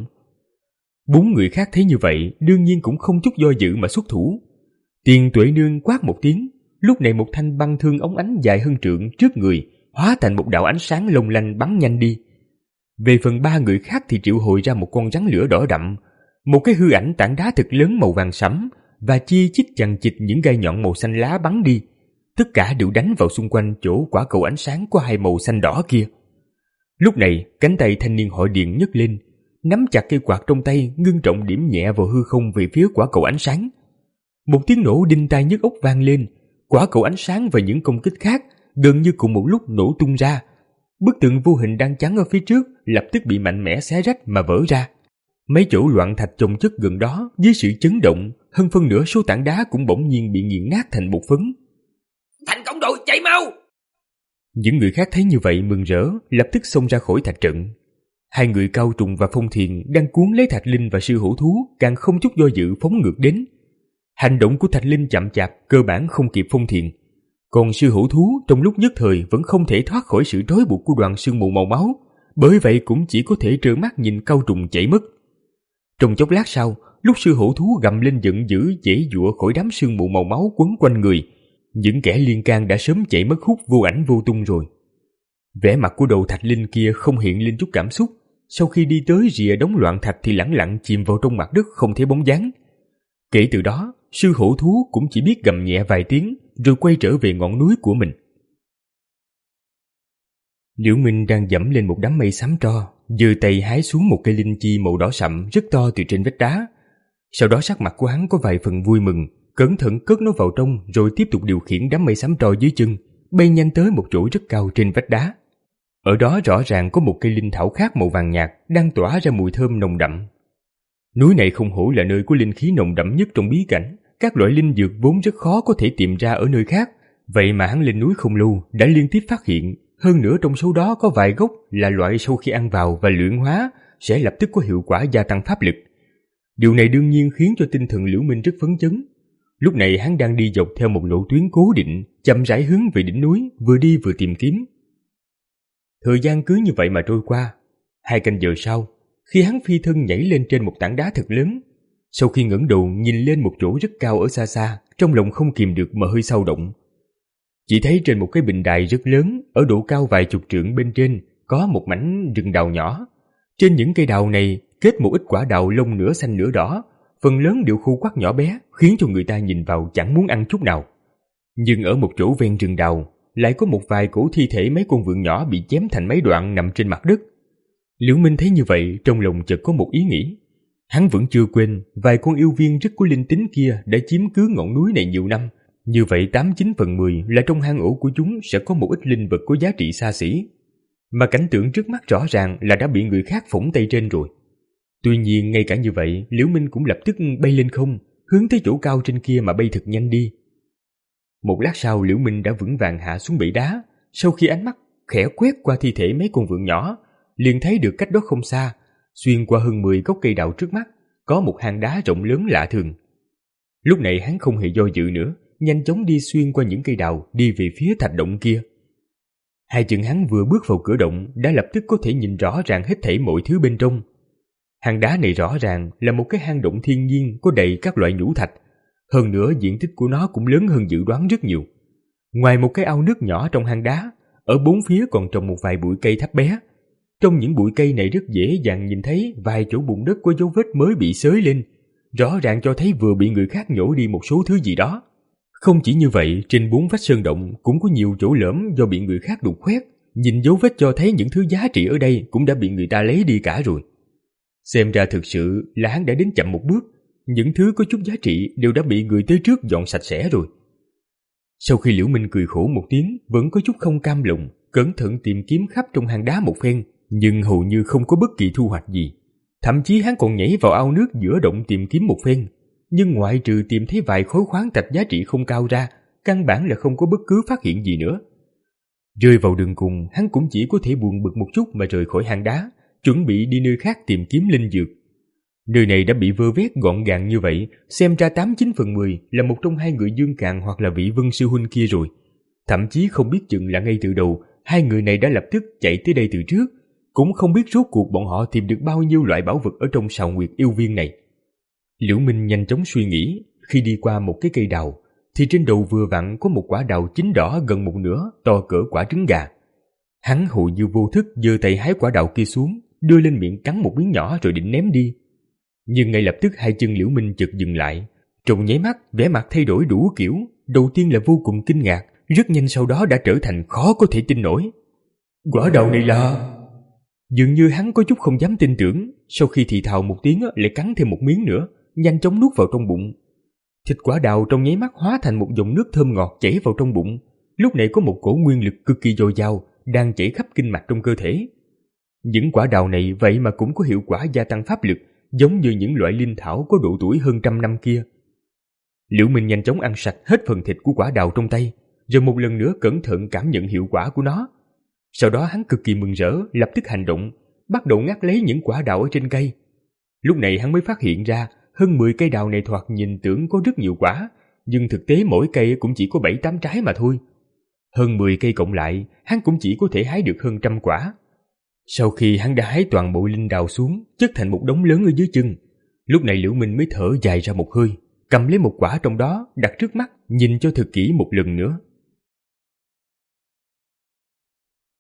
Bốn người khác thấy như vậy, đương nhiên cũng không chút do dự mà xuất thủ. Tiền Tuệ Nương quát một tiếng, lúc này một thanh băng thương ống ánh dài hơn trượng trước người hóa thành một đạo ánh sáng long lanh bắn nhanh đi. Về phần ba người khác thì triệu hồi ra một con rắn lửa đỏ đậm, một cái hư ảnh tảng đá thật lớn màu vàng sẫm và chi chít chằng chịt những gai nhọn màu xanh lá bắn đi. Tất cả đều đánh vào xung quanh chỗ quả cầu ánh sáng có hai màu xanh đỏ kia. Lúc này, cánh tay thanh niên họ Điền nhấc lên, nắm chặt cây quạt trong tay, ngưng trọng điểm nhẹ vào hư không về phía quả cầu ánh sáng. Một tiếng nổ đinh tai nhức óc vang lên, quả cầu ánh sáng và những công kích khác gần như cùng một lúc nổ tung ra. Bức tường vô hình đang chắn ở phía trước lập tức bị mạnh mẽ xé rách mà vỡ ra. Mấy chỗ loạn thạch chồng chất gần đó dưới sự chấn động, hơn phân nửa số tảng đá cũng bỗng nhiên bị nghiền nát thành bột phấn. Thành công rồi, chạy mau! Những người khác thấy như vậy mừng rỡ, lập tức xông ra khỏi thạch trận. Hai người Cao Trùng và Phong Thiền đang cuốn lấy Thạch Linh và sư hổ thú, càng không chút do dự phóng ngược đến. Hành động của Thạch Linh chậm chạp, cơ bản không kịp Phong Thiền. Còn sư hổ thú trong lúc nhất thời vẫn không thể thoát khỏi sự trói buộc của đoàn sương mù màu máu, bởi vậy cũng chỉ có thể trơ mắt nhìn Cao Trùng chạy mất. Trong chốc lát sau, lúc sư hổ thú gầm lên giận dữ giãy giụa khỏi đám sương mù màu máu quấn quanh người, những kẻ liên can đã sớm chạy mất hút vô ảnh vô tung rồi. Vẻ mặt của đầu Thạch Linh kia không hiện lên chút cảm xúc, sau khi đi tới rìa đống loạn thạch thì lẳng lặng chìm vào trong mặt đất không thấy bóng dáng. Kể từ đó, sư hổ thú cũng chỉ biết gầm nhẹ vài tiếng rồi quay trở về ngọn núi của mình. Liễu Minh đang dẫm lên một đám mây xám tro, giơ tay hái xuống một cây linh chi màu đỏ sậm rất to từ trên vách đá. Sau đó sắc mặt của hắn có vài phần vui mừng, cẩn thận cất nó vào trong rồi tiếp tục điều khiển đám mây xám tro dưới chân, bay nhanh tới một chỗ rất cao trên vách đá. Ở đó rõ ràng có một cây linh thảo khác màu vàng nhạt đang tỏa ra mùi thơm nồng đậm. Núi này không hổ là nơi có linh khí nồng đậm nhất trong bí cảnh, các loại linh dược vốn rất khó có thể tìm ra ở nơi khác, vậy mà hắn lên núi không lâu đã liên tiếp phát hiện, hơn nữa trong số đó có vài gốc là loại sau khi ăn vào và luyện hóa sẽ lập tức có hiệu quả gia tăng pháp lực. Điều này đương nhiên khiến cho tinh thần Liễu Minh rất phấn chấn. Lúc này hắn đang đi dọc theo một lộ tuyến cố định, chậm rãi hướng về đỉnh núi, vừa đi vừa tìm kiếm. Thời gian cứ như vậy mà trôi qua. Hai canh giờ sau, khi hắn phi thân nhảy lên trên một tảng đá thật lớn, sau khi ngẩng đầu nhìn lên một chỗ rất cao ở xa xa, trong lòng không kìm được mà hơi xao động. Chỉ thấy trên một cái bình đài rất lớn, ở độ cao vài chục trượng bên trên, có một mảnh rừng đào nhỏ. Trên những cây đào này kết một ít quả đào lông nửa xanh nửa đỏ, phần lớn đều khô quắt nhỏ bé, khiến cho người ta nhìn vào chẳng muốn ăn chút nào. Nhưng ở một chỗ ven rừng đào, lại có một vài cổ thi thể mấy con vượn nhỏ bị chém thành mấy đoạn nằm trên mặt đất. Liễu Minh thấy như vậy, trong lòng chợt có một ý nghĩ. Hắn vẫn chưa quên vài con yêu viên rất có linh tính kia đã chiếm cứ ngọn núi này nhiều năm. Như vậy tám chín phần mười là trong hang ổ của chúng sẽ có một ít linh vật có giá trị xa xỉ. Mà cảnh tượng trước mắt rõ ràng là đã bị người khác phỏng tay trên rồi. Tuy nhiên ngay cả như vậy, Liễu Minh cũng lập tức bay lên không, hướng tới chỗ cao trên kia mà bay thật nhanh đi. Một lát sau, Liễu Minh đã vững vàng hạ xuống bể đá. Sau khi ánh mắt khẽ quét qua thi thể mấy con vượn nhỏ, liền thấy được cách đó không xa, xuyên qua hơn mười gốc cây đào trước mắt, có một hang đá rộng lớn lạ thường. Lúc này hắn không hề do dự nữa, nhanh chóng đi xuyên qua những cây đào, đi về phía thạch động kia. Hai chân hắn vừa bước vào cửa động đã lập tức có thể nhìn rõ ràng hết thảy mọi thứ bên trong. Hang đá này rõ ràng là một cái hang động thiên nhiên có đầy các loại nhũ thạch. Hơn nữa diện tích của nó cũng lớn hơn dự đoán rất nhiều. Ngoài một cái ao nước nhỏ trong hang đá, ở bốn phía còn trồng một vài bụi cây thấp bé. Trong những bụi cây này rất dễ dàng nhìn thấy vài chỗ bùn đất có dấu vết mới bị xới lên, rõ ràng cho thấy vừa bị người khác nhổ đi một số thứ gì đó. Không chỉ như vậy, trên bốn vách sơn động cũng có nhiều chỗ lõm do bị người khác đục khoét. Nhìn dấu vết cho thấy những thứ giá trị ở đây cũng đã bị người ta lấy đi cả rồi. Xem ra thực sự là hắn đã đến chậm một bước. Những thứ có chút giá trị đều đã bị người tới trước dọn sạch sẽ rồi. Sau khi Liễu Minh cười khổ một tiếng, vẫn có chút không cam lòng, cẩn thận tìm kiếm khắp trong hang đá một phen, nhưng hầu như không có bất kỳ thu hoạch gì. Thậm chí hắn còn nhảy vào ao nước giữa động tìm kiếm một phen, nhưng ngoại trừ tìm thấy vài khối khoáng thạch giá trị không cao ra, căn bản là không có bất cứ phát hiện gì nữa. Rơi vào đường cùng, hắn cũng chỉ có thể buồn bực một chút mà rời khỏi hang đá, chuẩn bị đi nơi khác tìm kiếm linh dược. Nơi này đã bị vơ vét gọn gàng như vậy, xem ra tám chín phần mười là một trong hai người Dương Càn hoặc là vị Vân sư huynh kia rồi. Thậm chí không biết chừng là ngay từ đầu, hai người này đã lập tức chạy tới đây từ trước, cũng không biết rốt cuộc bọn họ tìm được bao nhiêu loại bảo vật ở trong Sào Nguyệt yêu viên này. Liễu Minh nhanh chóng suy nghĩ, khi đi qua một cái cây đào, thì trên đầu vừa vặn có một quả đào chín đỏ gần một nửa, to cỡ quả trứng gà. Hắn hù như vô thức giơ tay hái quả đào kia xuống, đưa lên miệng cắn một miếng nhỏ rồi định ném đi. Nhưng ngay lập tức hai chân Liễu Minh chợt dừng lại, trong nháy mắt vẻ mặt thay đổi đủ kiểu, đầu tiên là vô cùng kinh ngạc, rất nhanh sau đó đã trở thành khó có thể tin nổi. Quả đào này là... Dường như hắn có chút không dám tin tưởng, sau khi thì thào một tiếng lại cắn thêm một miếng nữa, nhanh chóng nuốt vào trong bụng. Thịt quả đào trong nháy mắt hóa thành một dòng nước thơm ngọt chảy vào trong bụng, lúc này có một cổ nguyên lực cực kỳ dồi dào đang chảy khắp kinh mạch trong cơ thể. Những quả đào này vậy mà cũng có hiệu quả gia tăng pháp lực, giống như những loại linh thảo có độ tuổi hơn trăm năm kia. Liễu Minh nhanh chóng ăn sạch hết phần thịt của quả đào trong tay, rồi một lần nữa cẩn thận cảm nhận hiệu quả của nó. Sau đó hắn cực kỳ mừng rỡ, lập tức hành động, bắt đầu ngắt lấy những quả đào ở trên cây. Lúc này hắn mới phát hiện ra, hơn mười cây đào này thoạt nhìn tưởng có rất nhiều quả, nhưng thực tế mỗi cây cũng chỉ có bảy tám trái mà thôi. Hơn mười cây cộng lại, hắn cũng chỉ có thể hái được hơn trăm quả. Sau khi hắn đã hái toàn bộ linh đào xuống, chất thành một đống lớn ở dưới chân, lúc này Liễu Minh mới thở dài ra một hơi, cầm lấy một quả trong đó, đặt trước mắt, nhìn cho thật kỹ một lần nữa.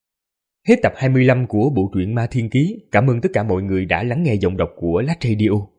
Hết tập hai mươi lăm của bộ truyện Ma Thiên Ký. Cảm ơn tất cả mọi người đã lắng nghe giọng đọc của Lát Radio.